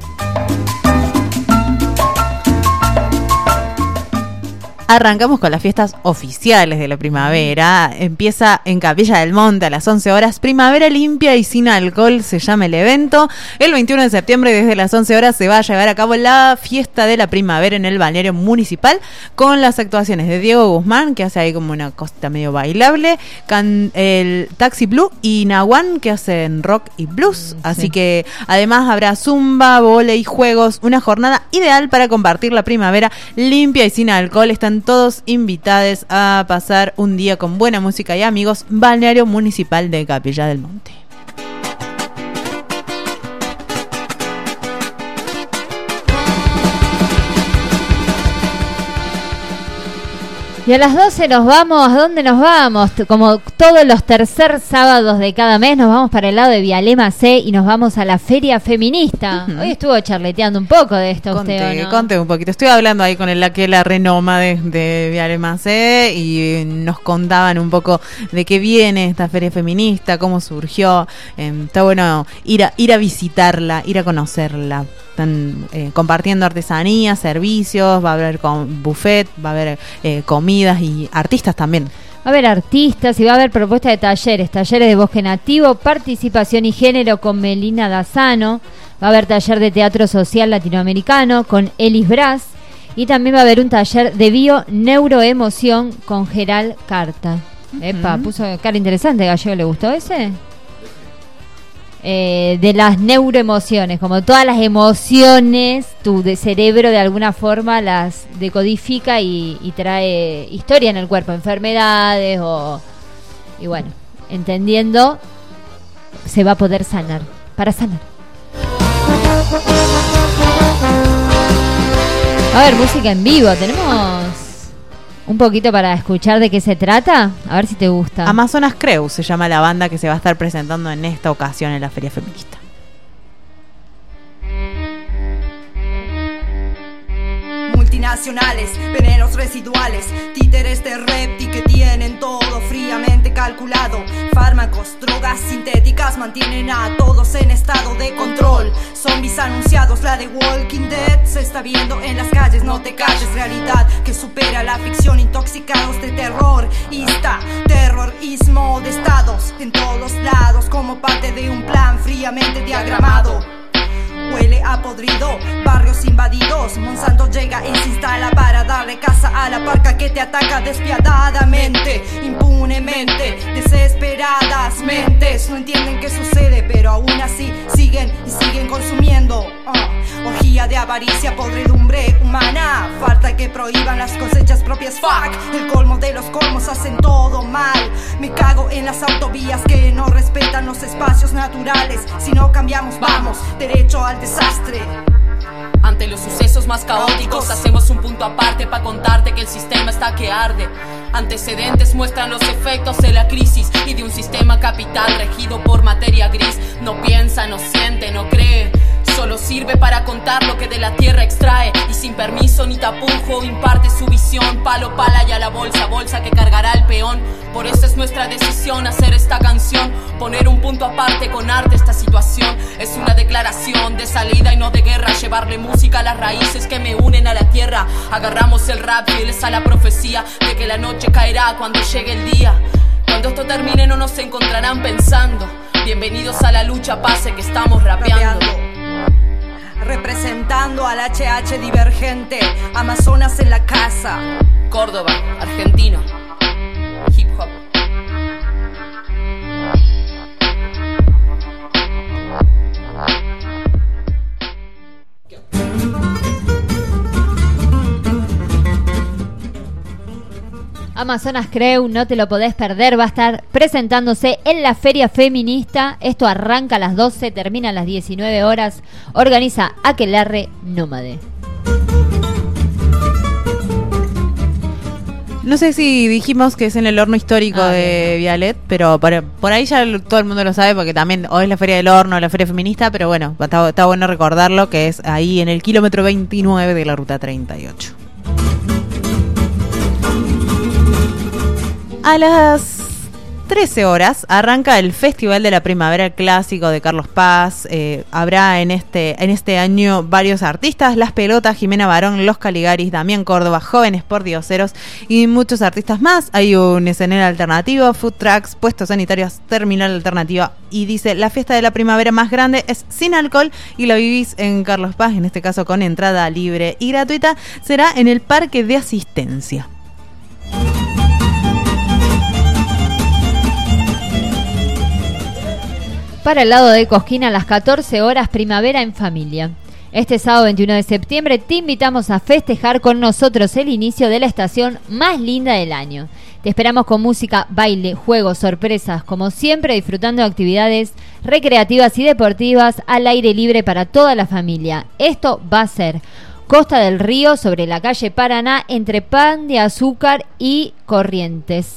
C: Arrancamos con las fiestas oficiales de la primavera. Empieza en Capilla del Monte a las 11 horas. Primavera limpia y sin alcohol se llama el evento. El 21 de septiembre desde las 11 horas se va a llevar a cabo la fiesta de la primavera en el balneario municipal con las actuaciones de Diego Guzmán, que hace ahí como una cosita medio bailable, el Taxi Blue y Nahuán, que hacen rock y blues. Así que además habrá zumba, vóley, juegos, una jornada ideal para compartir la primavera limpia y sin alcohol. Están todos invitados a pasar un día con buena música y amigos. Balneario Municipal de Capilla del Monte.
B: Y a las 12 nos vamos. ¿A dónde nos vamos? Como todos los tercer sábados de cada mes, nos vamos para el lado de Vialema C y nos vamos a la Feria Feminista. Hoy estuvo charleteando un poco de esto usted, ¿o no?
C: Conté un poquito. Estoy hablando ahí con la renoma de Vialema C y nos contaban un poco de qué viene esta Feria Feminista, cómo surgió. Está bueno ir a visitarla, ir a conocerla. Están compartiendo artesanías, servicios, va a haber buffet, va a haber comidas y artistas también.
B: Va a haber artistas y va a haber propuestas de talleres de bosque nativo, participación y género con Melina Dazzano, va a haber taller de teatro social latinoamericano con Elis Brás y también va a haber un taller de bio-neuroemoción con Geral Carta. Epa, puso cara interesante, Gallego, ¿le gustó ese? De las neuroemociones, como todas las emociones, tu cerebro de alguna forma las decodifica y trae historia en el cuerpo, enfermedades y bueno, entendiendo se va a poder sanar, para sanar. A ver, música en vivo, tenemos un poquito para escuchar de qué se trata, a ver si te gusta.
C: Amazonas Creu se llama la banda que se va a estar presentando en esta ocasión en la Feria Feminista.
H: Multinacionales, venenos residuales, títeres de repti que tienen todo fríamente calculado. Fármacos, drogas sintéticas mantienen a todos en estado de control. Zombies anunciados, la de Walking Dead se está viendo en las calles, no te calles. Realidad que supera la ficción, intoxicados de terror. Terrorismo de estados en todos lados como parte de un plan fríamente diagramado. Huele a podrido, barrios invadidos. Monsanto llega y se instala para darle caza a la parca que te ataca despiadadamente, impunemente. Desesperadas mentes no entienden qué sucede, pero aún así siguen consumiendo. Orgía de avaricia, podredumbre humana. Falta que prohíban las cosechas propias. Fuck, el colmo de los colmos, hacen todo mal. Me cago en las autovías que no respetan los espacios naturales. Si no cambiamos, vamos derecho al desastre.
I: Ante los sucesos más caóticos hacemos un punto aparte para contarte que el sistema está que arde. Antecedentes muestran los efectos de la crisis y de un sistema capital regido por materia gris. No piensa, no siente, no cree. Solo sirve para contar lo que de la tierra extrae y sin permiso ni tapujo imparte su visión. Palo, pala y a la bolsa, bolsa que cargará el peón. Por eso es nuestra decisión hacer esta canción, poner un punto aparte con arte esta situación. Es una declaración de salida y no de guerra, llevarle música a las raíces que me unen a la tierra. Agarramos el rap fieles a la profecía de que la noche caerá cuando llegue el día. Cuando esto termine no nos encontrarán pensando Bienvenidos a la lucha, pase que estamos rapeando.
H: Representando al HH divergente, Amazonas en la casa.
I: Córdoba, Argentina. Hip hop.
B: Amazonas Crew, no te lo podés perder, va a estar presentándose en la Feria Feminista. Esto arranca a las 12, termina a las 19 horas. Organiza Aquelarre Nómade.
C: No sé si dijimos que es en el horno histórico de Vialet, pero por ahí ya todo el mundo lo sabe, porque también hoy es la Feria del Horno, la Feria Feminista, pero bueno, está bueno recordarlo, que es ahí en el kilómetro 29 de la Ruta 38. A las 13 horas arranca el Festival de la Primavera Clásico de Carlos Paz. Habrá en este año varios artistas: Las Pelotas, Jimena Barón, Los Caligaris, Damián Córdoba, Jóvenes por Dioseros y muchos artistas más. Hay un escenario alternativo, food trucks, puestos sanitarios, terminal alternativa, y dice: la fiesta de la primavera más grande es sin alcohol y la vivís en Carlos Paz, en este caso con entrada libre y gratuita. Será en el Parque de Asistencia.
B: Para el lado de Cosquín, a las 14 horas, Primavera en Familia. Este sábado 21 de septiembre te invitamos a festejar con nosotros el inicio de la estación más linda del año. Te esperamos con música, baile, juegos, sorpresas, como siempre disfrutando de actividades recreativas y deportivas al aire libre para toda la familia. Esto va a ser Costa del Río, sobre la calle Paraná, entre Pan de Azúcar y Corrientes.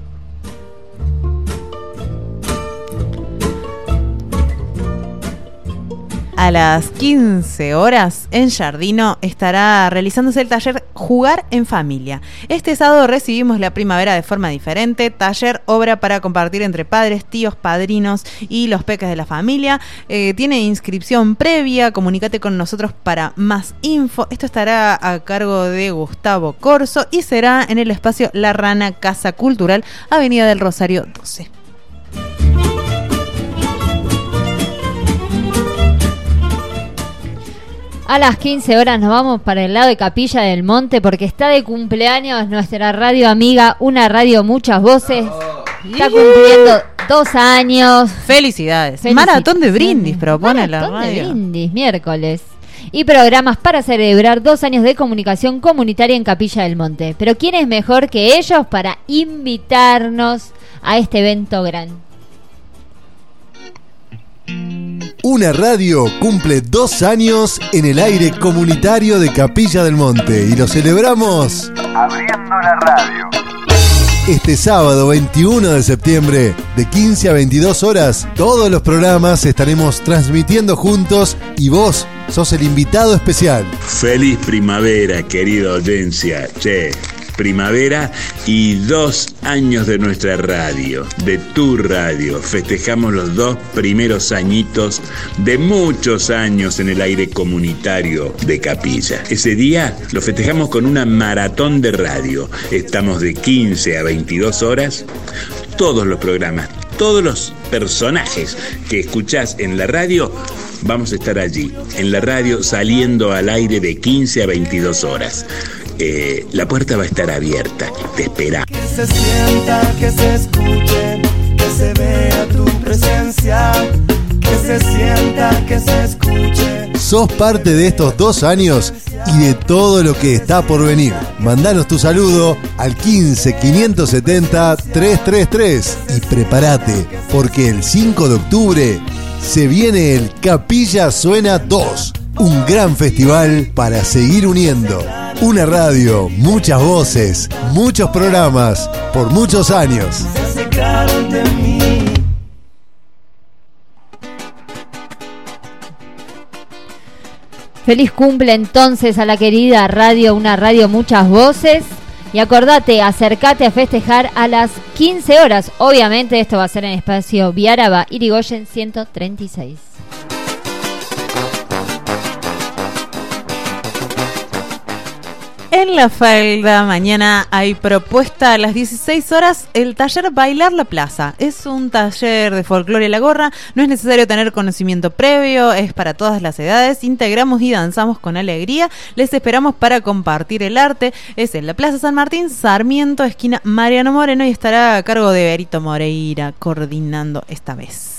C: A las 15 horas en Jardino estará realizándose el taller Jugar en Familia. Este sábado recibimos la primavera de forma diferente. Taller, obra para compartir entre padres, tíos, padrinos y los peques de la familia. Tiene inscripción previa. Comunícate con nosotros para más info. Esto estará a cargo de Gustavo Corso y será en el espacio La Rana, Casa Cultural, Avenida del Rosario 12.
B: A las 15 horas nos vamos para el lado de Capilla del Monte, porque está de cumpleaños nuestra radio amiga, una radio muchas voces. Está cumpliendo 2 años.
C: Felicidades. Maratón de brindis propone la radio.
B: Maratón de brindis, miércoles. Y programas para celebrar 2 años de comunicación comunitaria en Capilla del Monte. Pero ¿quién es mejor que ellos para invitarnos a este evento gran?
J: Una radio cumple 2 años en el aire comunitario de Capilla del Monte y lo celebramos
K: abriendo la radio.
J: Este sábado 21 de septiembre, de 15 a 22 horas, todos los programas estaremos transmitiendo juntos y vos sos el invitado especial.
L: Feliz primavera, querida audiencia. Che, primavera y 2 años de nuestra radio, de tu radio. Festejamos los 2 primeros añitos de muchos años en el aire comunitario de Capilla. Ese día lo festejamos con una maratón de radio. Estamos de 15 a 22 horas. Todos los programas, todos los personajes que escuchás en la radio, vamos a estar allí, en la radio, saliendo al aire de 15 a 22 horas. La puerta va a estar abierta, te espera.
D: Que se sienta, que se escuche, que se vea tu presencia, que se sienta, que se escuche.
J: Sos parte de estos 2 años y de todo lo que está por venir. Mandanos tu saludo al 15 570 333 y prepárate, porque el 5 de octubre se viene el Capilla Suena 2, un gran festival para seguir uniendo. Una radio, muchas voces, muchos programas, por muchos años.
B: Feliz cumple entonces a la querida radio, una radio, muchas voces. Y acordate, acércate a festejar a las 15 horas. Obviamente esto va a ser en espacio Viaraba, Irigoyen 136.
C: En La Falda, mañana hay propuesta a las 16 horas, el taller Bailar la Plaza. Es un taller de folclore La Gorra, no es necesario tener conocimiento previo, es para todas las edades, integramos y danzamos con alegría, les esperamos para compartir el arte. Es en la Plaza San Martín, Sarmiento, esquina Mariano Moreno, y estará a cargo de Berito Moreira, coordinando esta vez.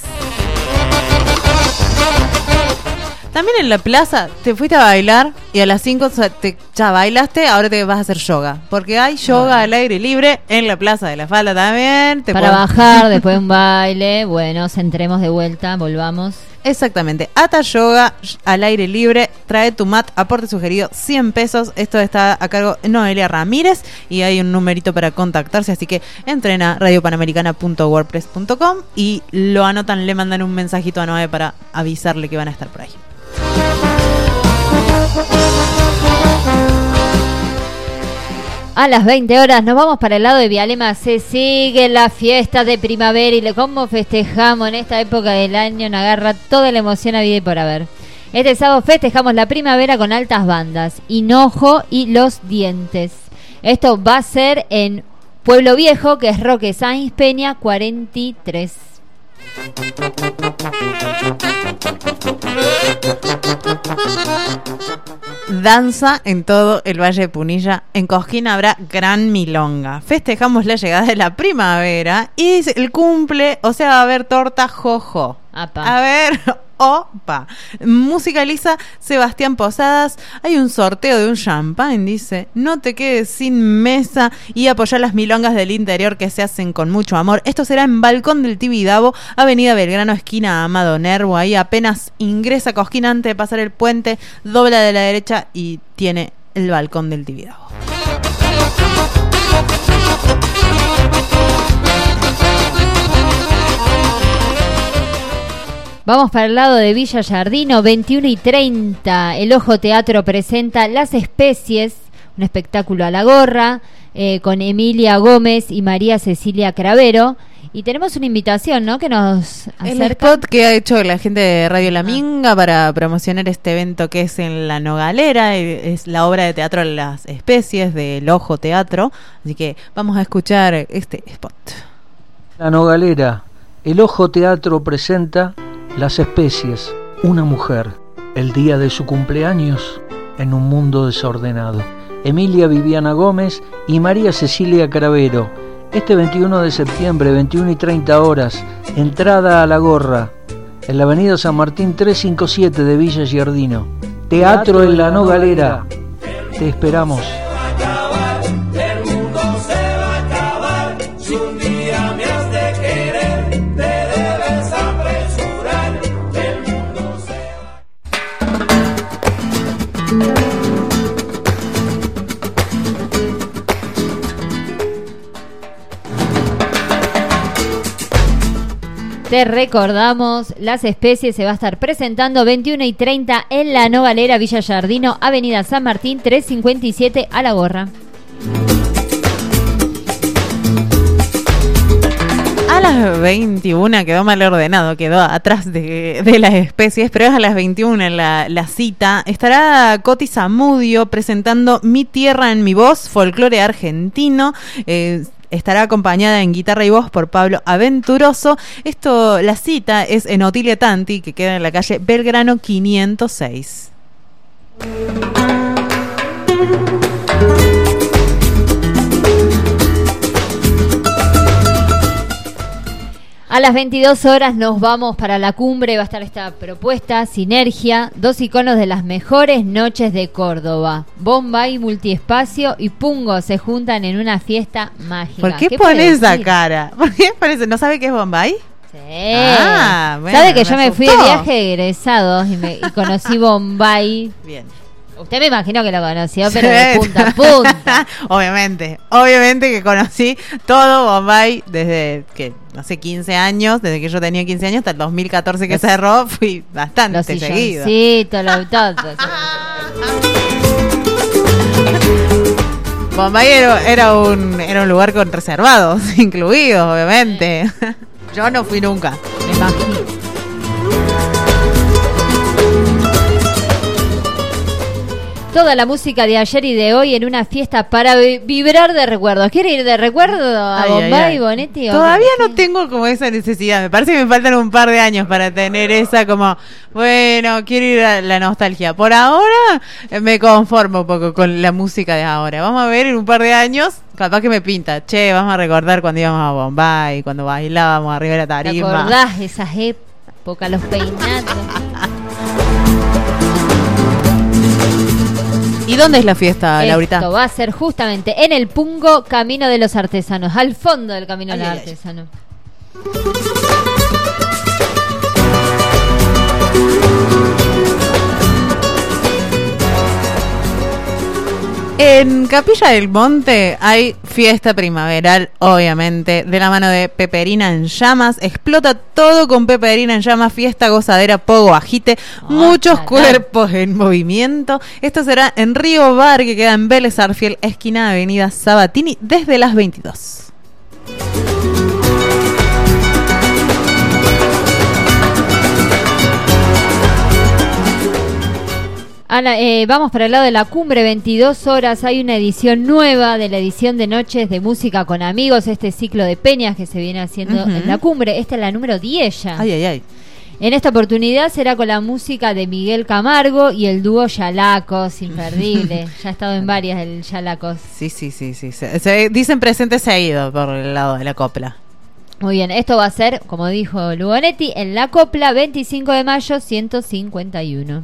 C: También en la plaza te fuiste a bailar y a las 5 ya bailaste, ahora te vas a hacer yoga. Porque hay yoga al aire libre en la Plaza de la Falda también.
B: Para bajar después de un baile, bueno, entremos de vuelta, volvamos.
C: Exactamente, Hatha Yoga al aire libre, trae tu mat, aporte sugerido 100 pesos. Esto está a cargo de Noelia Ramírez y hay un numerito para contactarse, así que entren a radiopanamericana.wordpress.com y lo anotan, le mandan un mensajito a Noé para avisarle que van a estar por ahí.
B: A las 20 horas nos vamos para el lado de Vialema. Se sigue la fiesta de primavera y cómo festejamos en esta época del año. Nos agarra toda la emoción a vida y por haber. Este sábado festejamos la primavera con altas bandas, Hinojo y Los Dientes. Esto va a ser en Pueblo Viejo, que es Roque Sáenz Peña 43.
C: Danza en todo el Valle de Punilla. En Cosquín habrá gran milonga. Festejamos la llegada de la primavera y el cumple, o sea, va a haber torta jojo. A ver, opa. Musicaliza Sebastián Posadas. Hay un sorteo de un champán, dice. No te quedes sin mesa y apoyar las milongas del interior que se hacen con mucho amor. Esto será en Balcón del Tibidabo, Avenida Belgrano, esquina Amado Nervo. Ahí apenas ingresa Cosquín antes de pasar el puente, dobla de la derecha y tiene el Balcón del Tibidabo.
B: Vamos para el lado de Villa Giardino, 21:30. El Ojo Teatro presenta Las Especies, un espectáculo a la gorra, con Emilia Gómez y María Cecilia Cravero. Y tenemos una invitación, ¿no?, que nos acerca.
C: El spot que ha hecho la gente de Radio La Minga para promocionar este evento que es en La Nogalera, es la obra de teatro Las Especies del Ojo Teatro. Así que vamos a escuchar este spot.
M: La Nogalera, el Ojo Teatro presenta Las Especies, una mujer, el día de su cumpleaños en un mundo desordenado. Emilia Viviana Gómez y María Cecilia Cravero. Este 21 de septiembre, 21:30 horas, entrada a la gorra, en la avenida San Martín 357 de Villa Giardino. Teatro en La Nogalera. Te esperamos.
B: Te recordamos, Las Especies se va a estar presentando 21:30 en La Nogalera, Villa Giardino, Avenida San Martín 357 a la gorra.
C: A las 21 quedó mal ordenado, quedó atrás de Las Especies, pero es a las 21 en la cita. Estará Coti Zamudio presentando Mi Tierra en mi Voz, folclore argentino. Estará acompañada en guitarra y voz por Pablo Aventuroso. La cita es en Otilia Tanti, que queda en la calle Belgrano 506.
B: A las 22 horas nos vamos para la cumbre. Va a estar esta propuesta, Sinergia, 2 iconos de las mejores noches de Córdoba. Bombay, Multiespacio y Pungo se juntan en una fiesta mágica.
C: ¿Por qué pones esa cara? ¿Por qué pones? ¿No sabe qué es Bombay?
B: Sí.
C: Bueno,
B: ¿sabe que yo me fui de viaje de egresados y conocí Bombay?
C: Bien.
B: Usted me imagino que lo conoció, pero de punta a punta.
C: Obviamente que conocí todo Bombay desde que, no sé, 15 años, desde que yo tenía 15 años hasta el 2014 que cerró, fui bastante seguido.
B: Sí, todo.
C: Bombay era un lugar con reservados incluidos, obviamente. Yo no fui nunca.
B: Me imagino. Toda la música de ayer y de hoy en una fiesta para vibrar de recuerdos. ¿Quiere ir de recuerdo a Bombay y Bonetti?
C: Todavía no tengo como esa necesidad. Me parece que me faltan un par de años para tener esa como, bueno, quiero ir a la nostalgia. Por ahora me conformo un poco con la música de ahora. Vamos a ver en un par de años, capaz que me pinta. Che, vamos a recordar cuando íbamos a Bombay, cuando bailábamos arriba de la tarima.
B: ¿Te acordás esas épocas, los peinados?
C: ¿Y dónde es la fiesta, Laurita?
B: Esto va a ser justamente en el Pungo Camino de los Artesanos, al fondo del Camino de los Artesanos.
C: En Capilla del Monte hay fiesta primaveral, obviamente, de la mano de Peperina en Llamas. Explota todo con Peperina en Llamas, fiesta, gozadera, pogo, agite, muchos cuerpos en movimiento. Esto será en Río Bar, que queda en Vélez Arfiel, esquina Avenida Sabatini, desde las 22.
B: Vamos para el lado de la cumbre, 22 horas, hay una edición nueva de la edición de Noches de Música con Amigos, este ciclo de peñas que se viene haciendo en la cumbre. Esta es la número 10 ya. En esta oportunidad será con la música de Miguel Camargo y el dúo Yalacos, imperdible. Ya ha estado en varias el Yalacos.
C: Sí. Se dicen presente seguido por el lado de la copla.
B: Muy bien, esto va a ser, como dijo Lugonetti, en la copla, 25 de mayo, 151.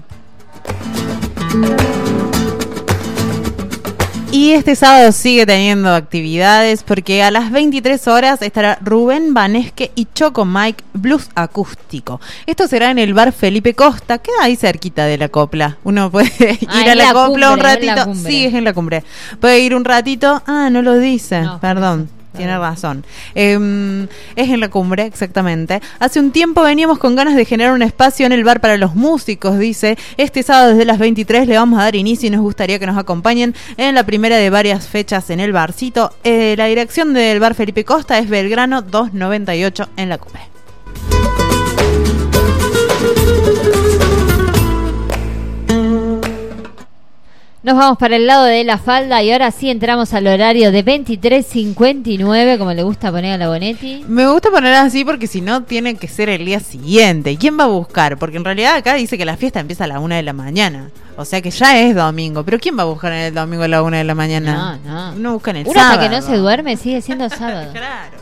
C: Y este sábado sigue teniendo actividades porque a las 23 horas estará Rubén Banesque y Choco Mike Blues Acústico. Esto será en el bar Felipe Costa, queda ahí cerquita de la copla. Uno puede ir a la copla un ratito. Sí, es en la cumbre. Puede ir un ratito. No lo dice, perdón. Tiene razón. Es en la cumbre, exactamente. Hace un tiempo veníamos con ganas de generar un espacio en el bar para los músicos, dice. Este sábado desde las 23 le vamos a dar inicio y nos gustaría que nos acompañen en la primera de varias fechas en el barcito. La dirección del bar Felipe Costa es Belgrano 298 en la cumbre.
B: Nos vamos para el lado de la falda y ahora sí entramos al horario de 23:59, como le gusta poner a la Bonetti.
C: Me gusta poner así porque si no tiene que ser el día siguiente. ¿Quién va a buscar? Porque en realidad acá dice que la fiesta empieza a la 1 de la mañana. O sea que ya es domingo. ¿Pero quién va a buscar en el domingo a la 1 de la mañana?
B: No.
C: Uno busca en el
B: sábado.
C: sábado.
B: Hasta que no se duerme sigue siendo sábado.
C: Claro.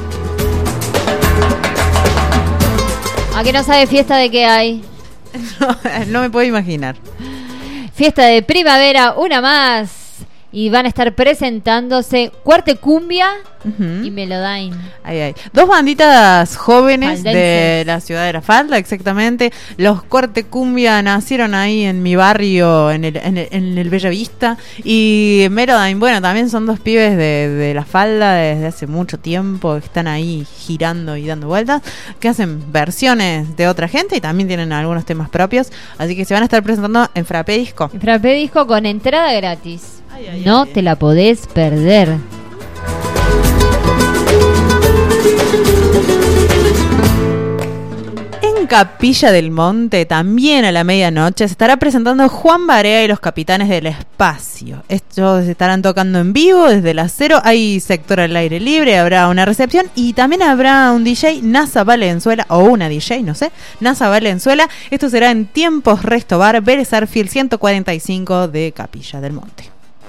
B: ¿A que no sabe fiesta de qué hay?
C: No me puedo imaginar.
B: Fiesta de primavera, una más. Y van a estar presentándose Cuarte Cumbia y Melodyne.
C: Dos banditas jóvenes de la ciudad de La Falda, exactamente. Los Cuarte Cumbia nacieron ahí en mi barrio, en el Bella Vista. Y Melodyne, bueno, también son dos pibes de La Falda desde hace mucho tiempo. Que están ahí girando y dando vueltas. Que hacen versiones de otra gente y también tienen algunos temas propios. Así que se van a estar presentando en Frappé Disco.
B: En Frappé Disco con entrada gratis. No te la podés perder.
C: En Capilla del Monte, también a la medianoche, se estará presentando Juan Barea y los Capitanes del Espacio. Estos estarán tocando en vivo desde las 0. Hay sector al aire libre, habrá una recepción y también habrá un DJ, NASA Valenzuela, o una DJ, no sé, NASA Valenzuela. Esto será en Tiempos Resto Bar, Vélez Arfiel 145 de Capilla del Monte.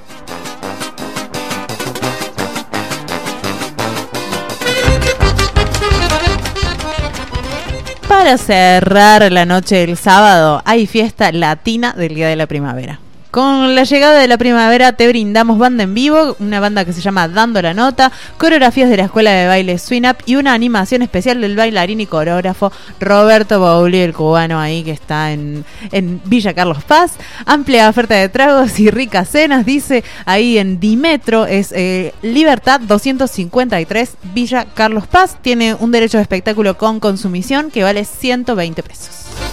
C: Para cerrar la noche del sábado, hay fiesta latina del Día de la Primavera. Con la llegada de la primavera te brindamos banda en vivo, una banda que se llama Dando la Nota, coreografías de la Escuela de Baile Swing Up y una animación especial del bailarín y coreógrafo Roberto Bauli, el cubano ahí que está en Villa Carlos Paz. Amplia oferta de tragos y ricas cenas, dice ahí en Dimetro, es Libertad 253 Villa Carlos Paz. Tiene un derecho de espectáculo con consumición que vale 120 pesos.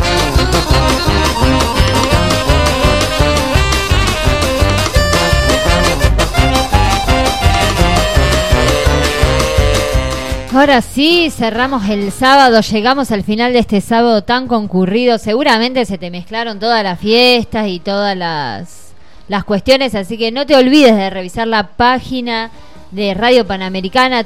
B: Ahora sí, cerramos el sábado, llegamos al final de este sábado tan concurrido. Seguramente se te mezclaron todas las fiestas y todas las las cuestiones, así que no te olvides de revisar la página de Radio Panamericana,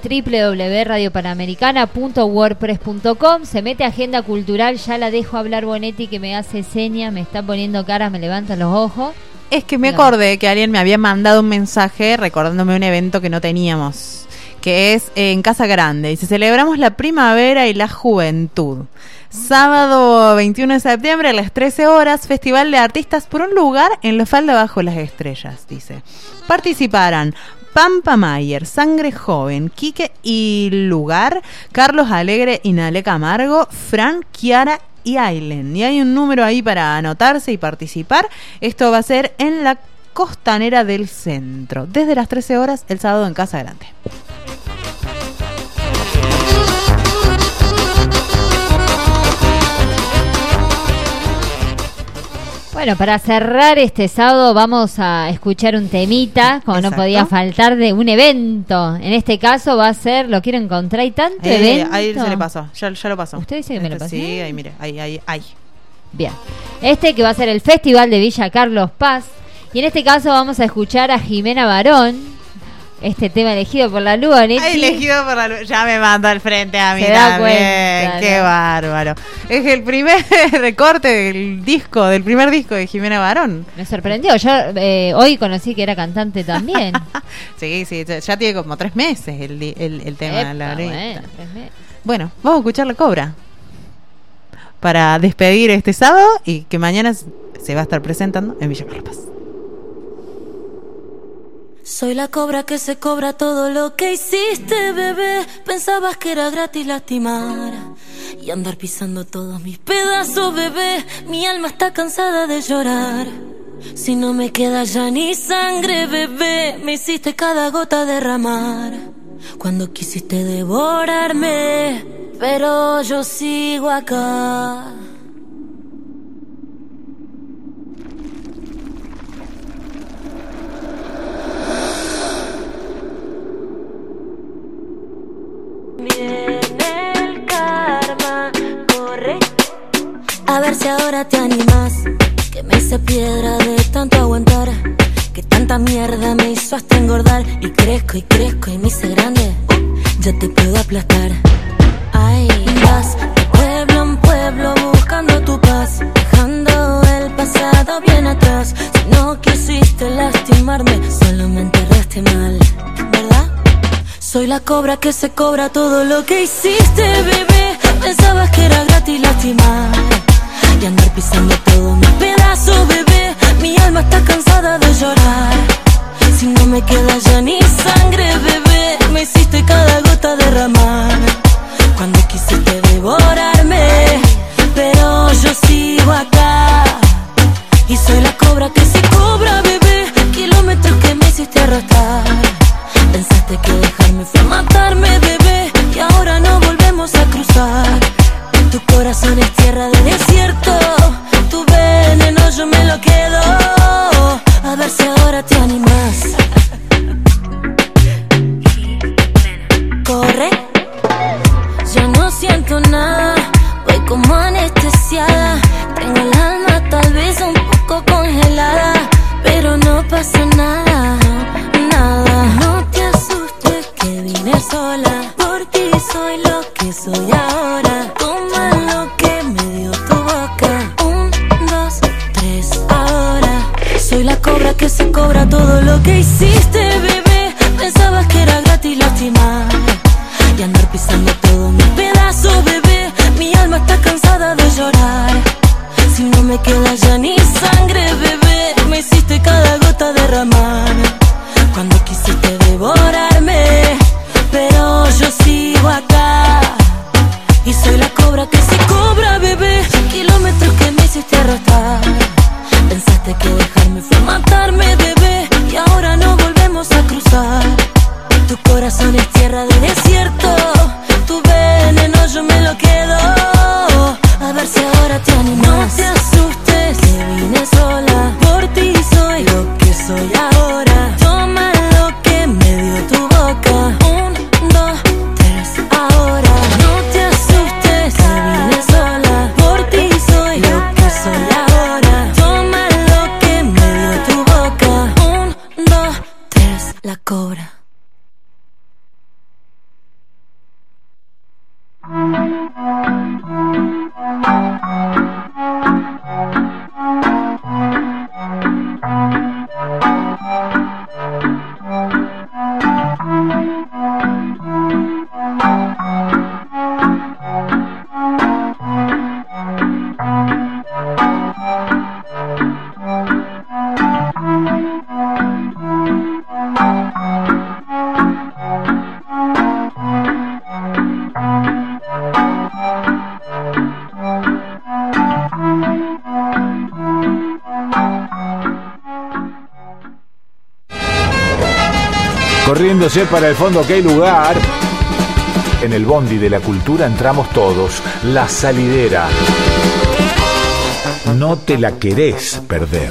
B: www.radiopanamericana.wordpress.com. Se mete a Agenda Cultural, ya la dejo hablar Bonetti, que me hace señas, me está poniendo caras, me levanta los ojos.
C: Es que me acordé que alguien me había mandado un mensaje recordándome un evento que no teníamos, que es en Casa Grande. Dice: celebramos la primavera y la juventud. Sábado 21 de septiembre a las 13 horas, Festival de Artistas por un lugar en la falda bajo las estrellas, dice. Participarán Pampa Mayer, Sangre Joven, Quique y Lugar, Carlos Alegre y Nale Camargo, Fran, Kiara y Ailen. Y hay un número ahí para anotarse y participar. Esto va a ser en la Costanera del Centro, desde las 13 horas el sábado en Casa Grande.
B: Bueno, para cerrar este sábado vamos a escuchar un temita, como no podía faltar, de un evento. En este caso va a ser, lo quiero encontrar, hay tanto evento.
C: Ahí se le pasó, ya lo pasó.
B: ¿Usted dice que me lo pasó?
C: Sí, ahí mire, ahí.
B: Bien, que va a ser el Festival de Villa Carlos Paz. Y en este caso vamos a escuchar a Jimena Barón. Este tema elegido por la Luz,
C: elegido por la Luz. Ya me manda al frente a mí
B: se
C: también.
B: Da cuenta,
C: qué bárbaro. Es el primer recorte del primer disco de Jimena Barón.
B: Me sorprendió. Yo hoy conocí que era cantante también.
C: sí, ya tiene como 3 meses el tema.
B: Epa,
C: la
B: bueno, 3 meses.
C: Bueno, vamos a escuchar La Cobra para despedir este sábado y que mañana se va a estar presentando en Villa Carlos Paz.
N: Soy la cobra que se cobra todo lo que hiciste, bebé. Pensabas que era gratis lastimar y andar pisando todos mis pedazos, bebé. Mi alma está cansada de llorar. Si no me queda ya ni sangre, bebé, me hiciste cada gota derramar cuando quisiste devorarme, pero yo sigo acá. Viene el karma, corre. A ver si ahora te animas, que me hice piedra de tanto aguantar, que tanta mierda me hizo hasta engordar. Y crezco y me hice grande, ya te puedo aplastar. Ay, vas de pueblo en pueblo buscando tu paz, dejando el pasado bien atrás. Si no quisiste lastimarme, solo me enterraste mal, ¿verdad? Soy la cobra que se cobra todo lo que hiciste, bebé. Pensabas que era gratis lastimar y andar pisando todos mis pedazos, bebé. Mi alma está cansada de llorar. Si no me queda ya ni sangre, bebé, me hiciste cada gota derramar cuando quisiste devorarme, pero yo sigo acá. Y soy la cobra que se cobra, bebé. Kilómetros que me hiciste arrastrar. Pensaste que dejarme fue matarme, bebé, y ahora no volvemos a cruzar. Tu corazón es tierra de desierto, tu veneno yo me lo quedo. A ver si ahora te animas. Corre, ya no siento nada, voy como anestesiada. Tengo el alma tal vez un poco congelada, pero no pasa nada, nada. No te asustes que vine sola, por ti soy lo que soy ahora. Toma lo que me dio tu boca, 1, 2, 3, ahora. Soy la cobra que se cobra todo lo que hiciste, bebé. Pensabas que era gratis lastimar y andar pisando todos mis pedazos, bebé. Mi alma está cansada de llorar. Si no me queda ya ni sangre, bebé, me hiciste cada gota derramar cuando quisiste devorarme, pero yo sigo acá. Y soy la cobra que se cobra, bebé. Kilómetros que me hiciste arrastrar. Pensaste que dejarme fue matarme, bebé, y ahora no volvemos a cruzar. Tu corazón es tierra de desierto, tu veneno yo me lo quedo. A ver si ahora te animas. No te asustes que vine sola, por ti soy lo que soy ahora. Toma lo que me dio tu boca, 1, 2, 3, ahora. No te asustes que vine sola, por ti soy lo que soy ahora. Toma lo que me dio tu boca,
A: Corriéndose para el fondo que hay lugar. En el bondi de la cultura entramos todos. La salidera. No te la querés perder.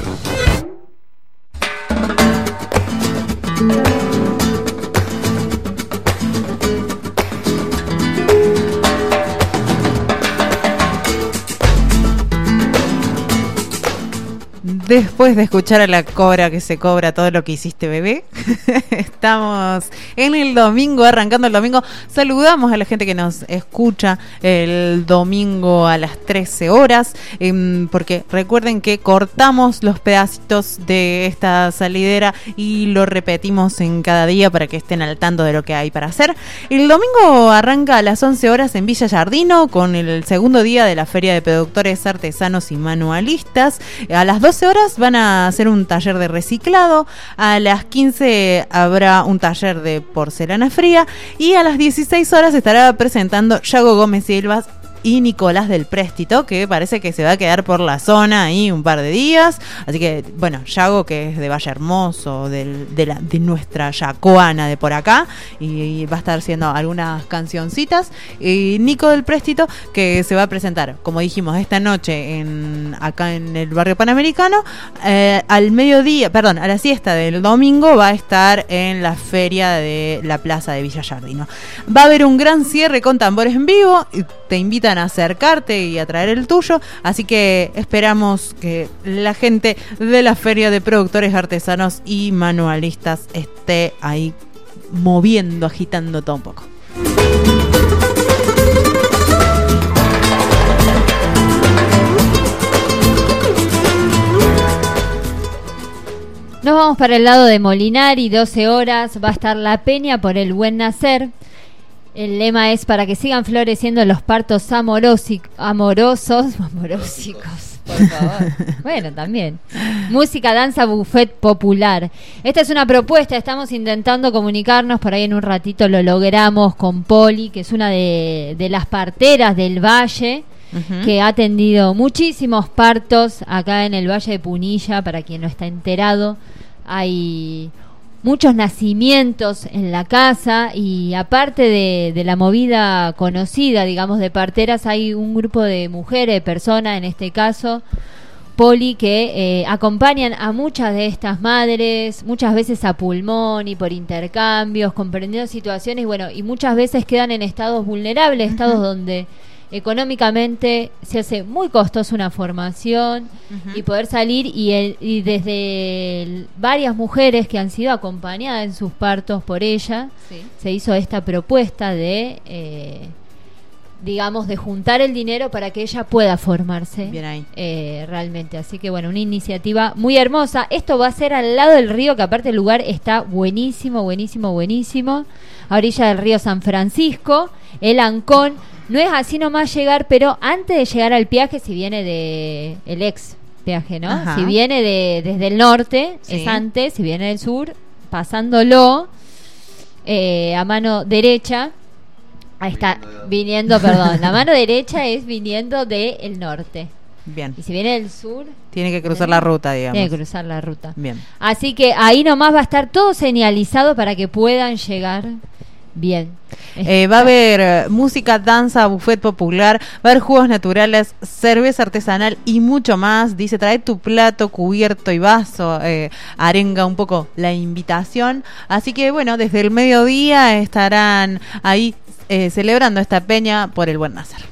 C: Después de escuchar a la Cobra que se cobra todo lo que hiciste, bebé, estamos en el domingo, arrancando el domingo. Saludamos a la gente que nos escucha el domingo a las 13 horas, porque recuerden que cortamos los pedacitos de esta salidera y lo repetimos en cada día para que estén al tanto de lo que hay para hacer. El domingo arranca a las 11 horas en Villa Giardino con el segundo día de la Feria de Productores Artesanos y Manualistas. A las 12 horas van a hacer un taller de reciclado, a las 15 habrá un taller de porcelana fría y a las 16 horas estará presentando Yago Gómez Silva y Nicolás del Préstito, que parece que se va a quedar por la zona ahí un par de días. Así que, bueno, Yago, que es de Valle Hermoso, de nuestra yacoana de por acá, y va a estar haciendo algunas cancioncitas. Y Nico del Préstito, que se va a presentar, como dijimos, esta noche acá en el barrio Panamericano. Al mediodía, perdón, a la siesta del domingo va a estar en la feria de la plaza de Villa Giardino. Va a haber un gran cierre con tambores en vivo. Te invitan a acercarte y a traer el tuyo, así que esperamos que la gente de la Feria de Productores Artesanos y Manualistas esté ahí moviendo, agitando todo un poco.
B: Nos vamos para el lado de Molinari, 12 horas, va a estar la peña por el buen nacer. El lema es para que sigan floreciendo los partos amorosos, por favor. Bueno, también. Música, danza, buffet popular. Esta es una propuesta, estamos intentando comunicarnos, por ahí en un ratito lo logramos con Poli, que es una de las parteras del Valle, que ha atendido muchísimos partos acá en el Valle de Punilla. Para quien no está enterado, hay muchos nacimientos en la casa, y aparte de la movida conocida, digamos, de parteras, hay un grupo de mujeres, personas, en este caso, Poli, que acompañan a muchas de estas madres, muchas veces a pulmón y por intercambios, comprendiendo situaciones, bueno, y muchas veces quedan en estados vulnerables, estados donde económicamente se hace muy costosa una formación, y poder salir y desde varias mujeres que han sido acompañadas en sus partos por ella, se hizo esta propuesta de digamos, de juntar el dinero para que ella pueda formarse. Bien ahí. Realmente, así que bueno, una iniciativa muy hermosa. Esto va a ser al lado del río, que aparte el lugar está buenísimo, a orilla del río San Francisco, el Ancón. No es así nomás llegar, pero antes de llegar al peaje, si viene de el ex peaje, ¿no? Ajá. Si viene desde el norte, es antes. Si viene del sur, pasándolo a mano derecha. Ahí está, viniendo, perdón. La mano derecha es viniendo del norte. Bien. Y si viene del sur,
C: tiene que cruzar la ruta, digamos.
B: Tiene que cruzar la ruta.
C: Bien.
B: Así que ahí nomás va a estar todo señalizado para que puedan llegar bien.
C: Va a haber música, danza, buffet popular, va a haber jugos naturales, cerveza artesanal y mucho más. Dice, trae tu plato, cubierto y vaso. Arenga un poco la invitación. Así que bueno, desde el mediodía estarán ahí celebrando esta peña por el buen nacer.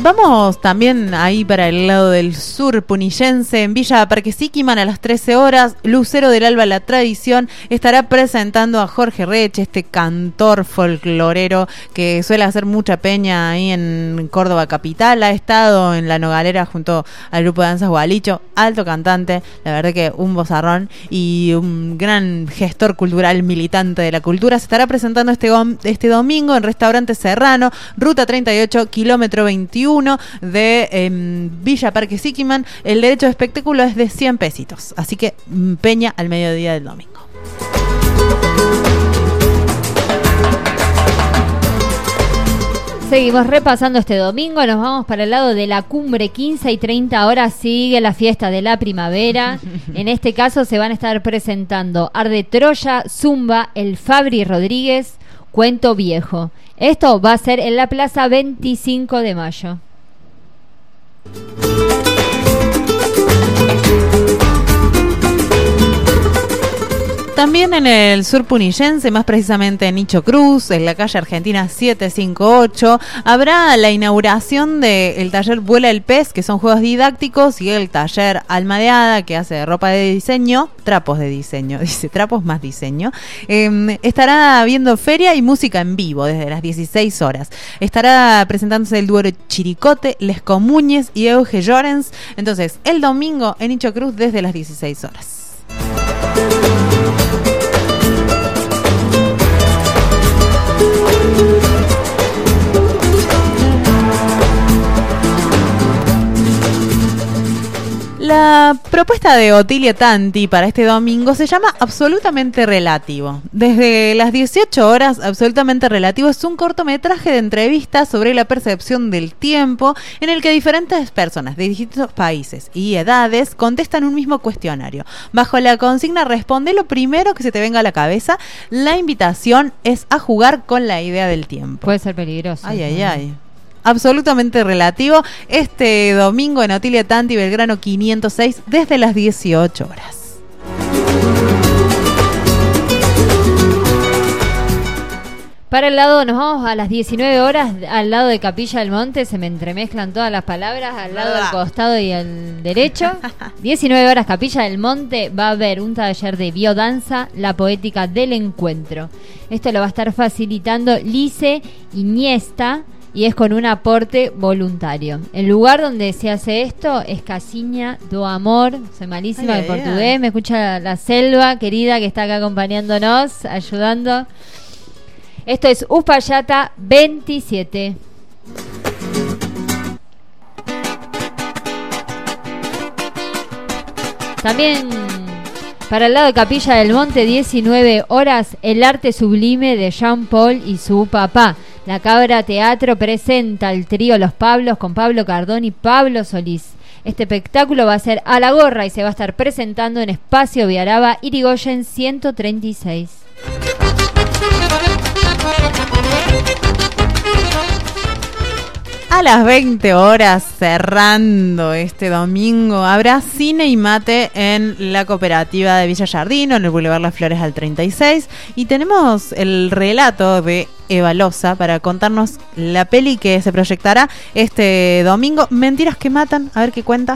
C: Vamos también ahí para el lado del sur punillense, en Villa Parque Siquiman a las 13 horas. Lucero del Alba La Tradición estará presentando a Jorge Rech, este cantor folclorero que suele hacer mucha peña ahí en Córdoba capital. Ha estado en La Nogalera junto al grupo de danzas Gualicho, alto cantante, la verdad que un vozarrón y un gran gestor cultural, militante de la cultura. Se estará presentando este domingo en Restaurante Serrano, Ruta 38, kilómetro 21 de Villa Parque Siquiman. El derecho de espectáculo es de 100 pesitos, así que peña al mediodía del domingo.
B: Seguimos repasando este domingo, nos vamos para el lado de la Cumbre. 15 y 30 horas sigue la fiesta de la primavera. En este caso se van a estar presentando Arde Troya, Zumba, El Fabri Rodríguez, Cuento Viejo. Esto va a ser en la Plaza 25 de Mayo.
C: También en el sur punillense, más precisamente en Nicho Cruz, en la calle Argentina 758, habrá la inauguración del taller Vuela el Pez, que son juegos didácticos, y el taller Alma de Hada, que hace ropa de diseño, trapos de diseño, dice trapos más diseño. Estará viendo feria y música en vivo desde las 16 horas. Estará presentándose el dúo Chiricote, Les Comuñes y Euge Llorens. Entonces, el domingo en Nicho Cruz desde las 16 horas. La propuesta de Otilia Tanti para este domingo se llama Absolutamente Relativo. Desde las 18 horas, Absolutamente Relativo es un cortometraje de entrevistas sobre la percepción del tiempo en el que diferentes personas de distintos países y edades contestan un mismo cuestionario. Bajo la consigna responde lo primero que se te venga a la cabeza. La invitación es a jugar con la idea del tiempo.
B: Puede ser peligroso.
C: Ay, ay, ay. Absolutamente Relativo, este domingo en Otilia Tanti, Belgrano 506, desde las 18 horas.
B: Para el lado, nos vamos a las 19 horas, al lado de Capilla del Monte, se me entremezclan todas las palabras, al lado del costado y al derecho. 19 horas, Capilla del Monte, va a haber un taller de biodanza, la poética del encuentro. Esto lo va a estar facilitando Lice Iniesta, y es con un aporte voluntario. El lugar donde se hace esto es Casinha do Amor. Soy malísima de portugués. Me escucha la Selva, querida, que está acá acompañándonos, ayudando. Esto es Uspallata 27. También para el lado de Capilla del Monte, 19 horas, El arte sublime de Jean Paul y su papá. La Cabra Teatro presenta el trío Los Pablos con Pablo Cardón y Pablo Solís. Este espectáculo va a ser a la gorra y se va a estar presentando en Espacio Viaraba, Irigoyen 136.
C: A las 20 horas, cerrando este domingo, habrá cine y mate en la cooperativa de Villa Jardino, en el Boulevard Las Flores al 36. Y tenemos el relato de Eva Loza para contarnos la peli que se proyectará este domingo, Mentiras que Matan. A ver qué cuenta.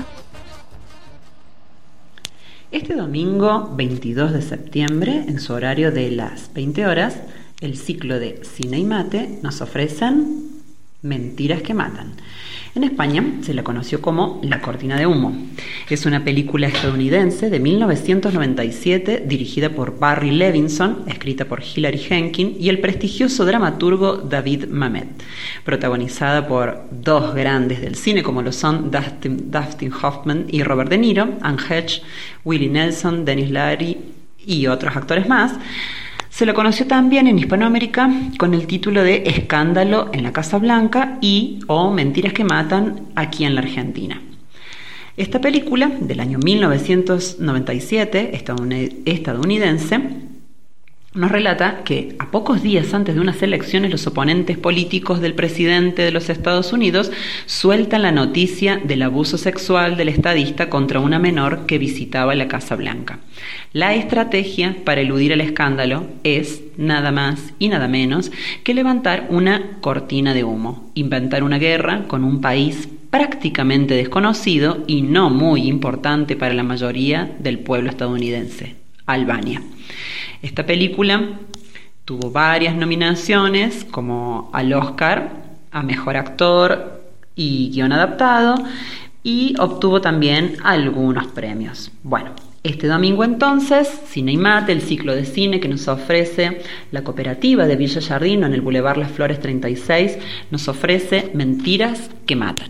O: Este domingo 22 de septiembre, en su horario de las 20 horas, el ciclo de Cine y Mate nos ofrecen Mentiras que Matan. En España se la conoció como La Cortina de Humo. Es una película estadounidense de 1997 dirigida por Barry Levinson, escrita por Hilary Henkin y el prestigioso dramaturgo David Mamet, protagonizada por dos grandes del cine como lo son Dustin Hoffman y Robert De Niro, Anne Hedge, Willie Nelson, Denis Leary y otros actores más. Se la conoció también en Hispanoamérica con el título de Escándalo en la Casa Blanca o Mentiras que Matan aquí en la Argentina. Esta película del año 1997, estadounidense, nos relata que a pocos días antes de unas elecciones los oponentes políticos del presidente de los Estados Unidos sueltan la noticia del abuso sexual del estadista contra una menor que visitaba la Casa Blanca. La estrategia para eludir el escándalo es nada más y nada menos que levantar una cortina de humo, inventar una guerra con un país prácticamente desconocido y no muy importante para la mayoría del pueblo estadounidense, Albania. Esta película tuvo varias nominaciones, como al Oscar a Mejor Actor y Guión Adaptado, y obtuvo también algunos premios. Bueno, este domingo entonces, Cine y Mate, el ciclo de cine que nos ofrece la cooperativa de Villa Giardino en el Boulevard Las Flores 36, nos ofrece Mentiras que Matan.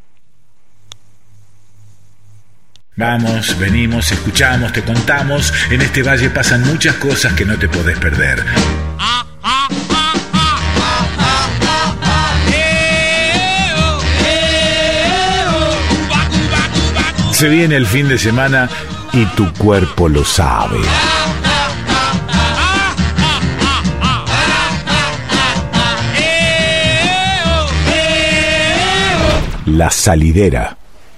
A: Vamos, venimos, escuchamos, te contamos. En este valle pasan muchas cosas que no te podés perder. Se viene el fin de semana y tu cuerpo lo sabe. La Salidera.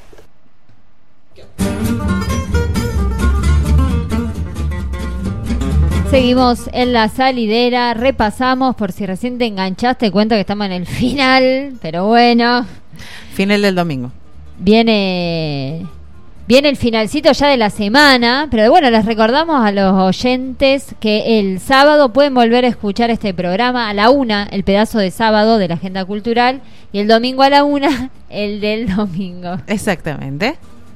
B: Seguimos en La Salidera, repasamos por si recién te enganchaste, cuento que estamos en el final, pero bueno.
C: Final del domingo.
B: Viene el finalcito ya de la semana, pero bueno, les recordamos a los oyentes que el sábado pueden volver a escuchar este programa a la 1, el pedazo de sábado de la agenda cultural, y el domingo a la 1, el del domingo.
C: Exactamente.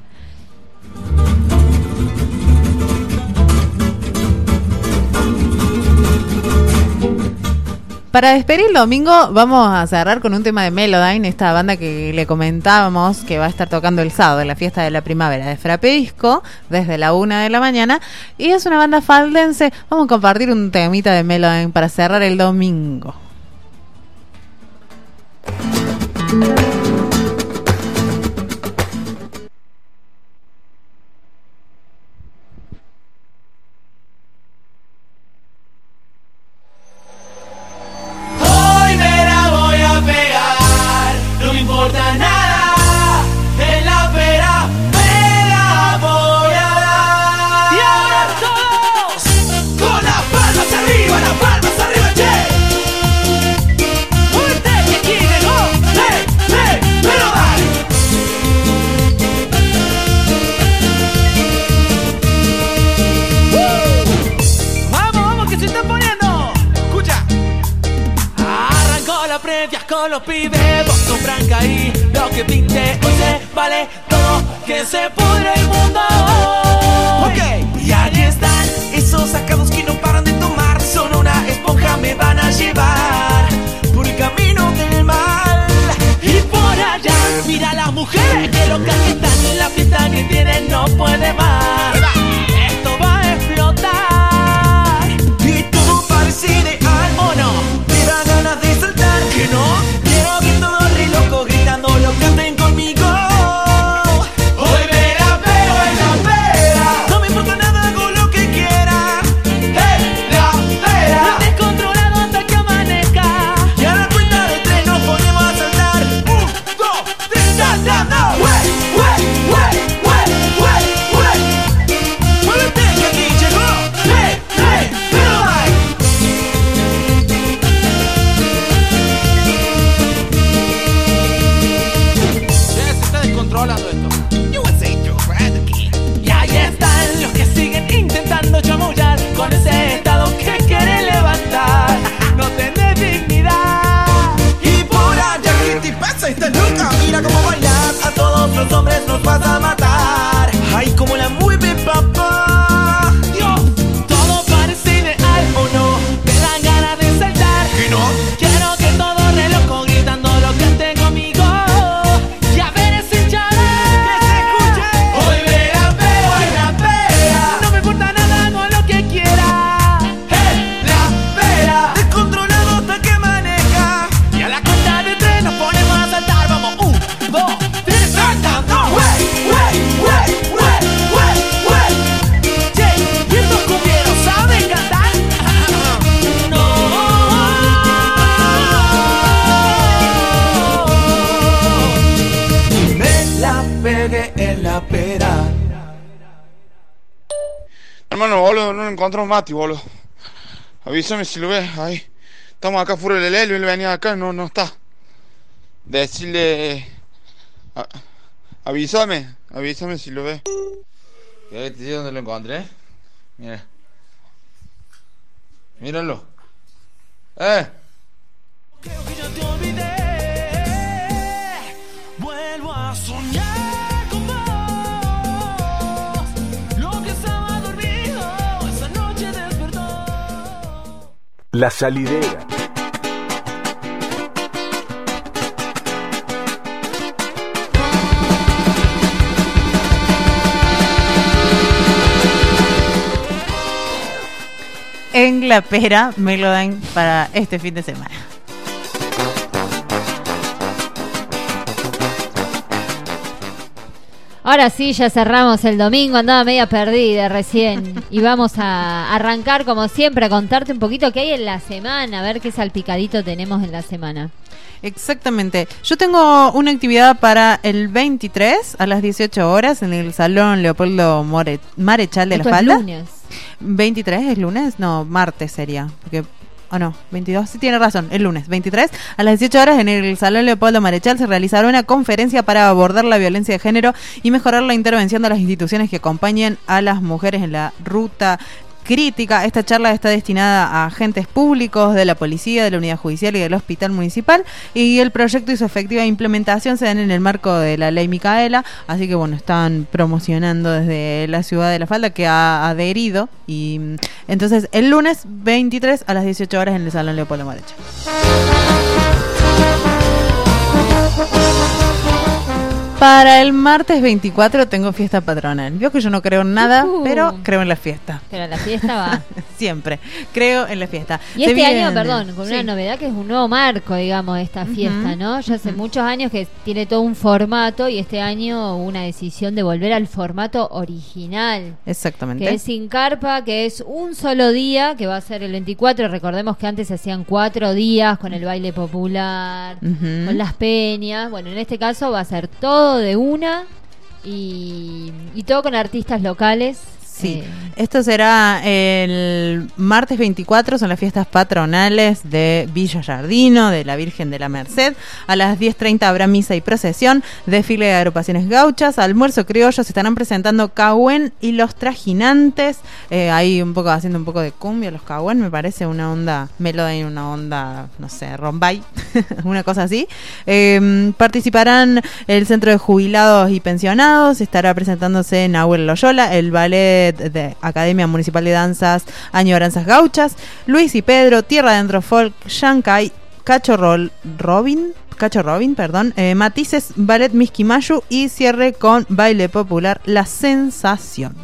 C: Para despedir el domingo vamos a cerrar con un tema de Melodyne, esta banda que le comentábamos que va a estar tocando el sábado en la fiesta de la primavera de Frappe Disco desde la 1 de la mañana, y es una banda faldense. Vamos a compartir un temita de Melodyne para cerrar el domingo.
D: Con los pibes, vos con Branca y lo que pinte hoy se vale todo, que se pudre el mundo hoy. Ok, y allí están esos sacados que no paran de tomar, son una esponja, me van a llevar por el camino del mal. Y por allá, mira a las mujeres que locas que están en la fiesta que tienen, no puede más. Esto va a explotar y todo parece ideal, ¿o no? Me da ganas de saltar, que no. Quiero que todos re locos gritando lo canten conmigo. Hoy me la pego en la pera.
P: encontramos Mati, boludo. Avísame si lo ves, ahí. Estamos acá fuera del Helio, él venía acá, no está. Decirle... avísame si lo ves.
Q: ¿Y ahí te digo dónde lo encontré? Mira. Míralo.
D: Creo que ya te olvidé. Vuelvo a soñar con vos. Lo que estaba dormido, esa noche despertó.
A: La Salidera.
C: En la pera me lo dan para este fin de semana.
B: Ahora sí, ya cerramos el domingo, andaba media perdida recién. Y vamos a arrancar como siempre a contarte un poquito qué hay en la semana, a ver qué salpicadito tenemos en la semana.
C: Exactamente. Yo tengo una actividad para el 23 a las 18 horas en el Salón Leopoldo Marechal de La Falda.
B: ¿Es lunes?
C: 23 es lunes, no, martes sería, porque no, 22, sí tiene razón, el lunes 23 a las 18 horas en el Salón Leopoldo Marechal se realizará una conferencia para abordar la violencia de género y mejorar la intervención de las instituciones que acompañan a las mujeres en la ruta crítica. Esta charla está destinada a agentes públicos de la policía, de la unidad judicial y del hospital municipal, y el proyecto y su efectiva implementación se dan en el marco de la ley Micaela, así que bueno, están promocionando desde la ciudad de La Falda, que ha adherido, y entonces el lunes 23 a las 18 horas en el Salón Leopoldo Marechal. Para el martes 24 tengo fiesta patronal. Veo que yo no creo en nada, pero creo en la fiesta.
B: Pero la fiesta va.
C: Siempre. Creo en la fiesta.
B: Y este año, perdón, con una novedad que es un nuevo marco, digamos, esta fiesta, ¿no? Ya hace muchos años que tiene todo un formato y este año una decisión de volver al formato original.
C: Exactamente.
B: Que es sin carpa, que es un solo día, que va a ser el 24. Recordemos que antes se hacían 4 días con el baile popular, con las peñas. Bueno, en este caso va a ser todo de una y todo con artistas locales.
C: Sí, esto será el martes 24, son las fiestas patronales de Villa Yardino, de la Virgen de la Merced. A las 10:30 habrá misa y procesión, desfile de agrupaciones gauchas, almuerzo criollo, se estarán presentando Cahuen y los Trajinantes, ahí haciendo un poco de cumbia, los Cahuen, me parece una onda melody, una onda, no sé, rombay, una cosa así. Participarán el Centro de Jubilados y Pensionados, estará presentándose Nahuel Loyola, el ballet de Academia Municipal de Danzas Añoranzas Gauchas, Luis y Pedro, Tierra Adentro Folk, Shankai, Cacho Robin, Matices, Ballet Misquimayu y cierre con baile popular La Sensación.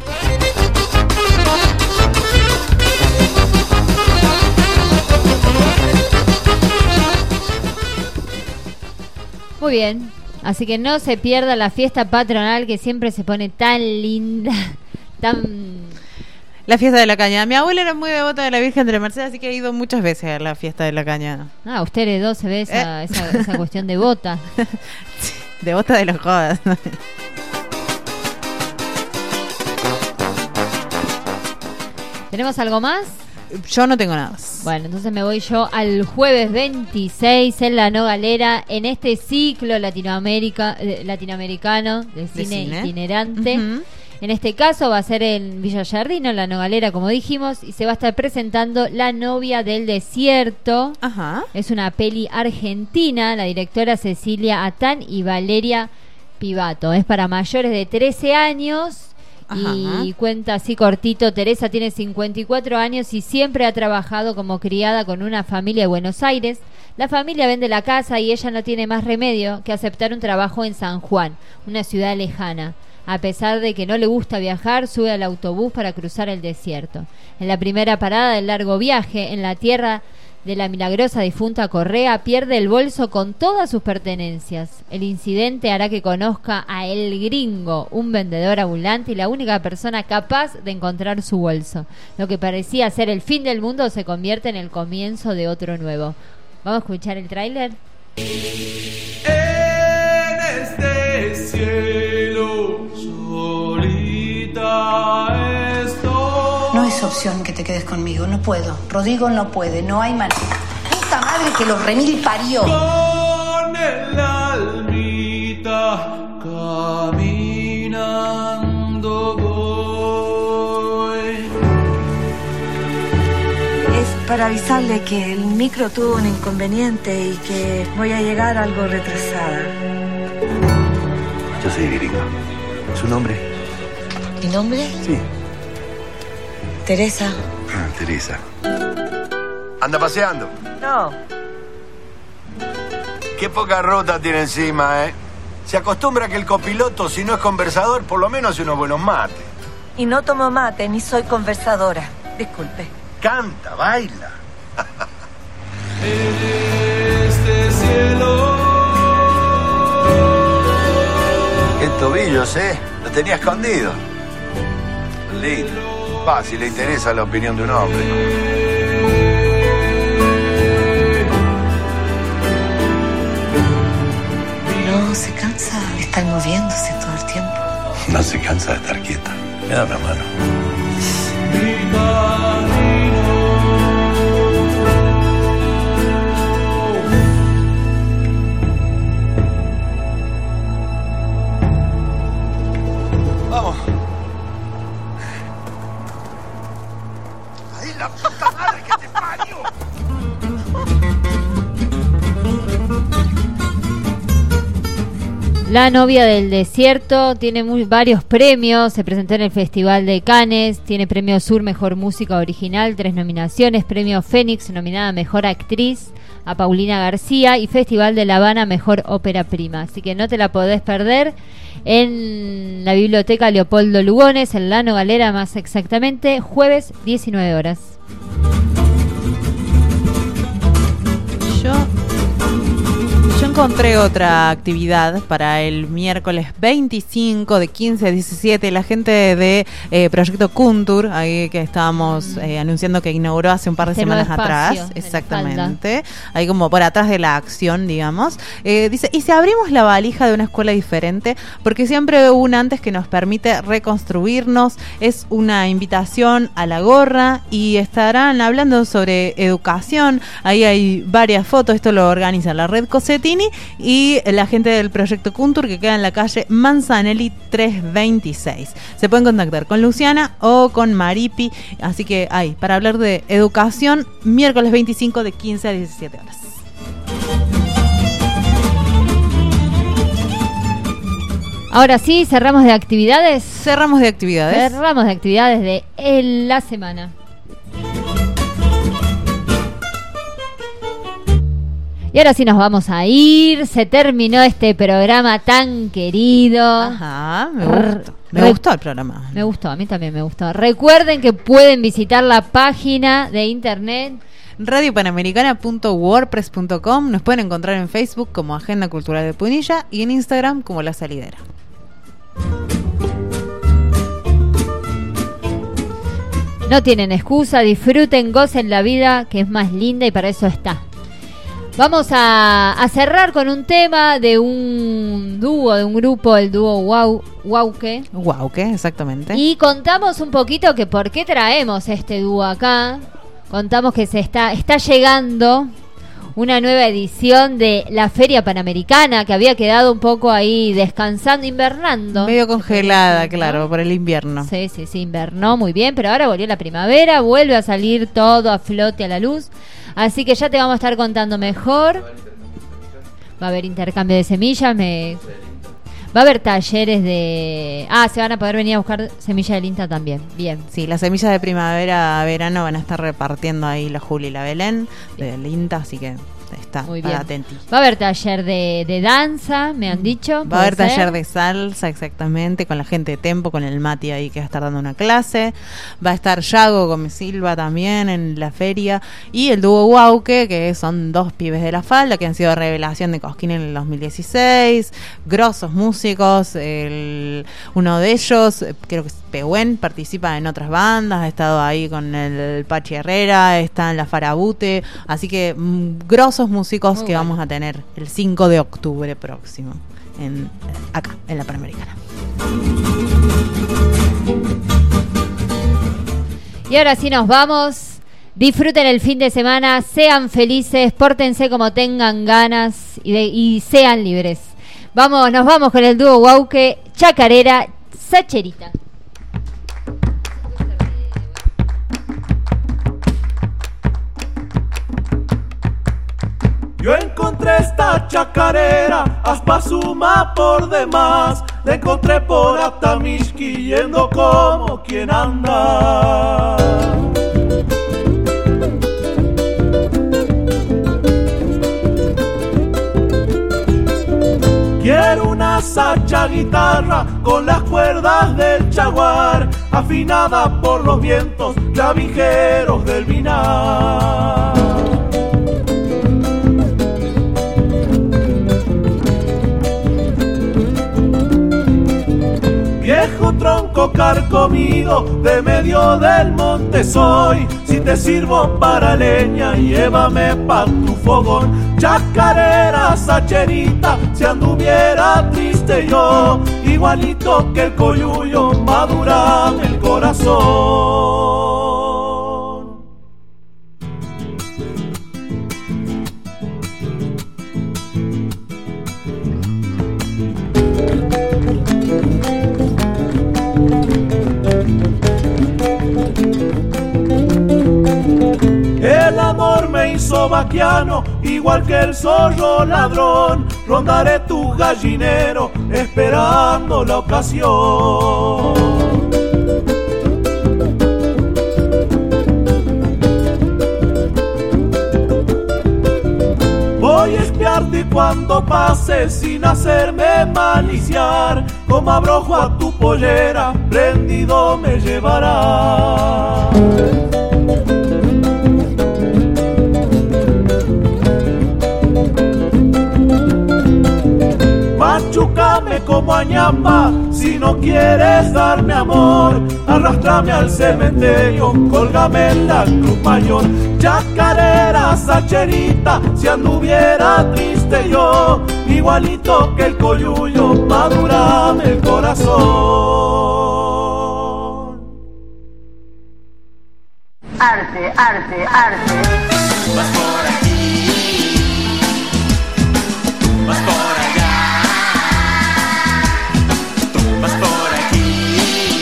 B: Muy bien, así que no se pierda la fiesta patronal que siempre se pone tan linda.
C: La fiesta de la caña. Mi abuela era muy devota de la Virgen de la Merced, así que he ido muchas veces a la fiesta de la caña.
B: Usted heredó, se ve esa cuestión devota.
C: Devota de los jodas.
B: ¿Tenemos algo más?
C: Yo no tengo nada más.
B: Bueno, entonces me voy yo al jueves 26 en La Nogalera, en este ciclo latinoamericano de cine itinerante. En este caso va a ser en Villa Yardino, en La Nogalera, como dijimos, y se va a estar presentando La novia del desierto. Es una peli argentina, la directora Cecilia Atán y Valeria Pivato. Es para mayores de 13 años y cuenta así cortito. Teresa tiene 54 años y siempre ha trabajado como criada con una familia de Buenos Aires. La familia vende la casa y ella no tiene más remedio que aceptar un trabajo en San Juan, una ciudad lejana. A pesar de que no le gusta viajar, sube al autobús para cruzar el desierto. En la primera parada del largo viaje, en la tierra de la milagrosa difunta Correa, pierde el bolso con todas sus pertenencias. El incidente hará que conozca a El Gringo, un vendedor ambulante y la única persona capaz de encontrar su bolso. Lo que parecía ser el fin del mundo se convierte en el comienzo de otro nuevo. ¿Vamos a escuchar el tráiler?
D: En este cielo solita estoy.
R: No es opción que te quedes conmigo. No puedo. Rodrigo no puede. No hay manera. Puta madre que los remil parió.
D: Con el almita caminando voy.
S: Es para avisarle que el micro tuvo un inconveniente y que voy a llegar algo retrasada.
T: Yo soy gringo. ¿Su nombre?
S: ¿Mi nombre?
T: Sí.
S: Teresa.
T: Ah, Teresa. ¿Anda paseando?
S: No.
T: Qué poca ruta tiene encima, ¿eh? Se acostumbra que el copiloto, si no es conversador, por lo menos hace unos buenos mates.
S: Y no tomo mate, ni soy conversadora. Disculpe.
T: Canta, baila.
D: Este cielo.
T: Qué tobillos, ¿eh? Lo tenía escondido. Lindo. Va, si le interesa la opinión de un hombre.
S: No se cansa de estar moviéndose todo el tiempo.
T: No se cansa de estar quieta. Me da una mano. Vamos. ¡Ay, la puta madre que te parió!
B: La novia del desierto tiene varios premios, se presentó en el Festival de Cannes, tiene premio Sur Mejor Música Original, 3 nominaciones, premio Fénix nominada a Mejor Actriz a Paulina García y Festival de La Habana Mejor Ópera Prima, así que no te la podés perder en la Biblioteca Leopoldo Lugones, en Lano Galera más exactamente, jueves 19 horas.
C: Yo encontré otra actividad para el miércoles 25 de 15 a 17. La gente de Proyecto Kuntur, ahí que estábamos anunciando que inauguró hace un par de semanas atrás. Exactamente. Ahí como por atrás de la acción, digamos. Dice, ¿y si abrimos la valija de una escuela diferente? Porque siempre hubo un antes que nos permite reconstruirnos. Es una invitación a la gorra y estarán hablando sobre educación. Ahí hay varias fotos. Esto lo organiza la Red Cosetini y la gente del Proyecto Kuntur, que queda en la calle Manzanelli 326. Se pueden contactar con Luciana o con Maripi, así que hay para hablar de educación miércoles 25 de 15 a 17 horas.
B: Ahora sí, cerramos de actividades.
C: Cerramos de actividades
B: de la semana. Y ahora sí nos vamos a ir. Se terminó este programa tan querido.
C: Ajá, me gustó el programa.
B: Me gustó, a mí también me gustó. Recuerden que pueden visitar la página de internet
C: radiopanamericana.wordpress.com. Nos pueden encontrar en Facebook como Agenda Cultural de Punilla y en Instagram como La Salidera.
B: No tienen excusa, disfruten, gocen la vida, que es más linda y para eso está. Vamos a cerrar con un tema de un dúo, de un grupo, el dúo Wauke.
C: Wauke, exactamente.
B: Y contamos un poquito que por qué traemos este dúo acá. Contamos que está llegando una nueva edición de la Feria Panamericana, que había quedado un poco ahí descansando, invernando.
C: Medio congelada, claro, por el invierno.
B: Sí, invernó muy bien, pero ahora volvió la primavera, vuelve a salir todo a flote, a la luz. Así que ya te vamos a estar contando mejor. Va a haber intercambio de semillas. Va a haber talleres de... se van a poder venir a buscar semillas del INTA también. Bien.
C: Sí, las semillas de primavera, verano van a estar repartiendo ahí la Juli y la Belén del INTA, así que está muy bien. Atenti.
B: Va a haber taller de danza, me han dicho.
C: Va a haber taller de salsa, exactamente, con la gente de Tempo, con el Mati ahí que va a estar dando una clase. Va a estar Yago Gómez Silva también en la feria. Y el dúo Wauke, que son dos pibes de la falda, que han sido revelación de Cosquín en el 2016. Grosos músicos. Uno de ellos, creo que es Pehuen, participa en otras bandas. Ha estado ahí con el Pachi Herrera, está en la Farabute. Así que grosos músicos muy que vamos a tener el 5 de octubre próximo acá en la Panamericana.
B: Y ahora sí nos vamos. Disfruten el fin de semana, sean felices, pórtense como tengan ganas y sean libres. Nos vamos con el dúo Guauque, Chacarera, Sacherita.
D: Yo encontré esta chacarera, aspa suma por demás. La encontré por Atamishki, yendo como quien anda. Quiero una sacha guitarra con las cuerdas del jaguar, afinada por los vientos clavijeros del Vinar. Viejo tronco carcomido, de medio del monte soy. Si te sirvo para leña, llévame pa' tu fogón. Chacarera, sacherita, si anduviera triste yo, igualito que el coyuyo, madurame el corazón. El amor me hizo vaquiano, igual que el zorro ladrón. Rondaré tu gallinero, esperando la ocasión. Voy a espiarte cuando pases sin hacerme maliciar. Como abrojo a tu pollera, prendido me llevará. Machucame como añamba, si no quieres darme amor. Arrastrame al cementerio, cólgame en la cruz mayor. Chacarera, sacherita, si anduviera triste yo, igualito que el coyuyo, madurame el corazón.
K: Arte, arte, arte.
D: Vas por aquí, vas por allá. Vas por aquí,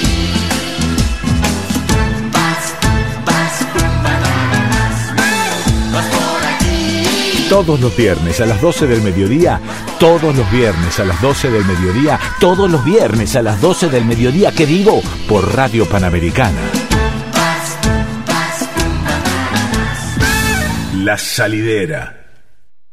D: vas por aquí.
A: Todos los viernes a las 12 del mediodía, todos los viernes a las 12 del mediodía, todos los viernes a las 12 del mediodía, que digo, por Radio Panamericana. La Salidera.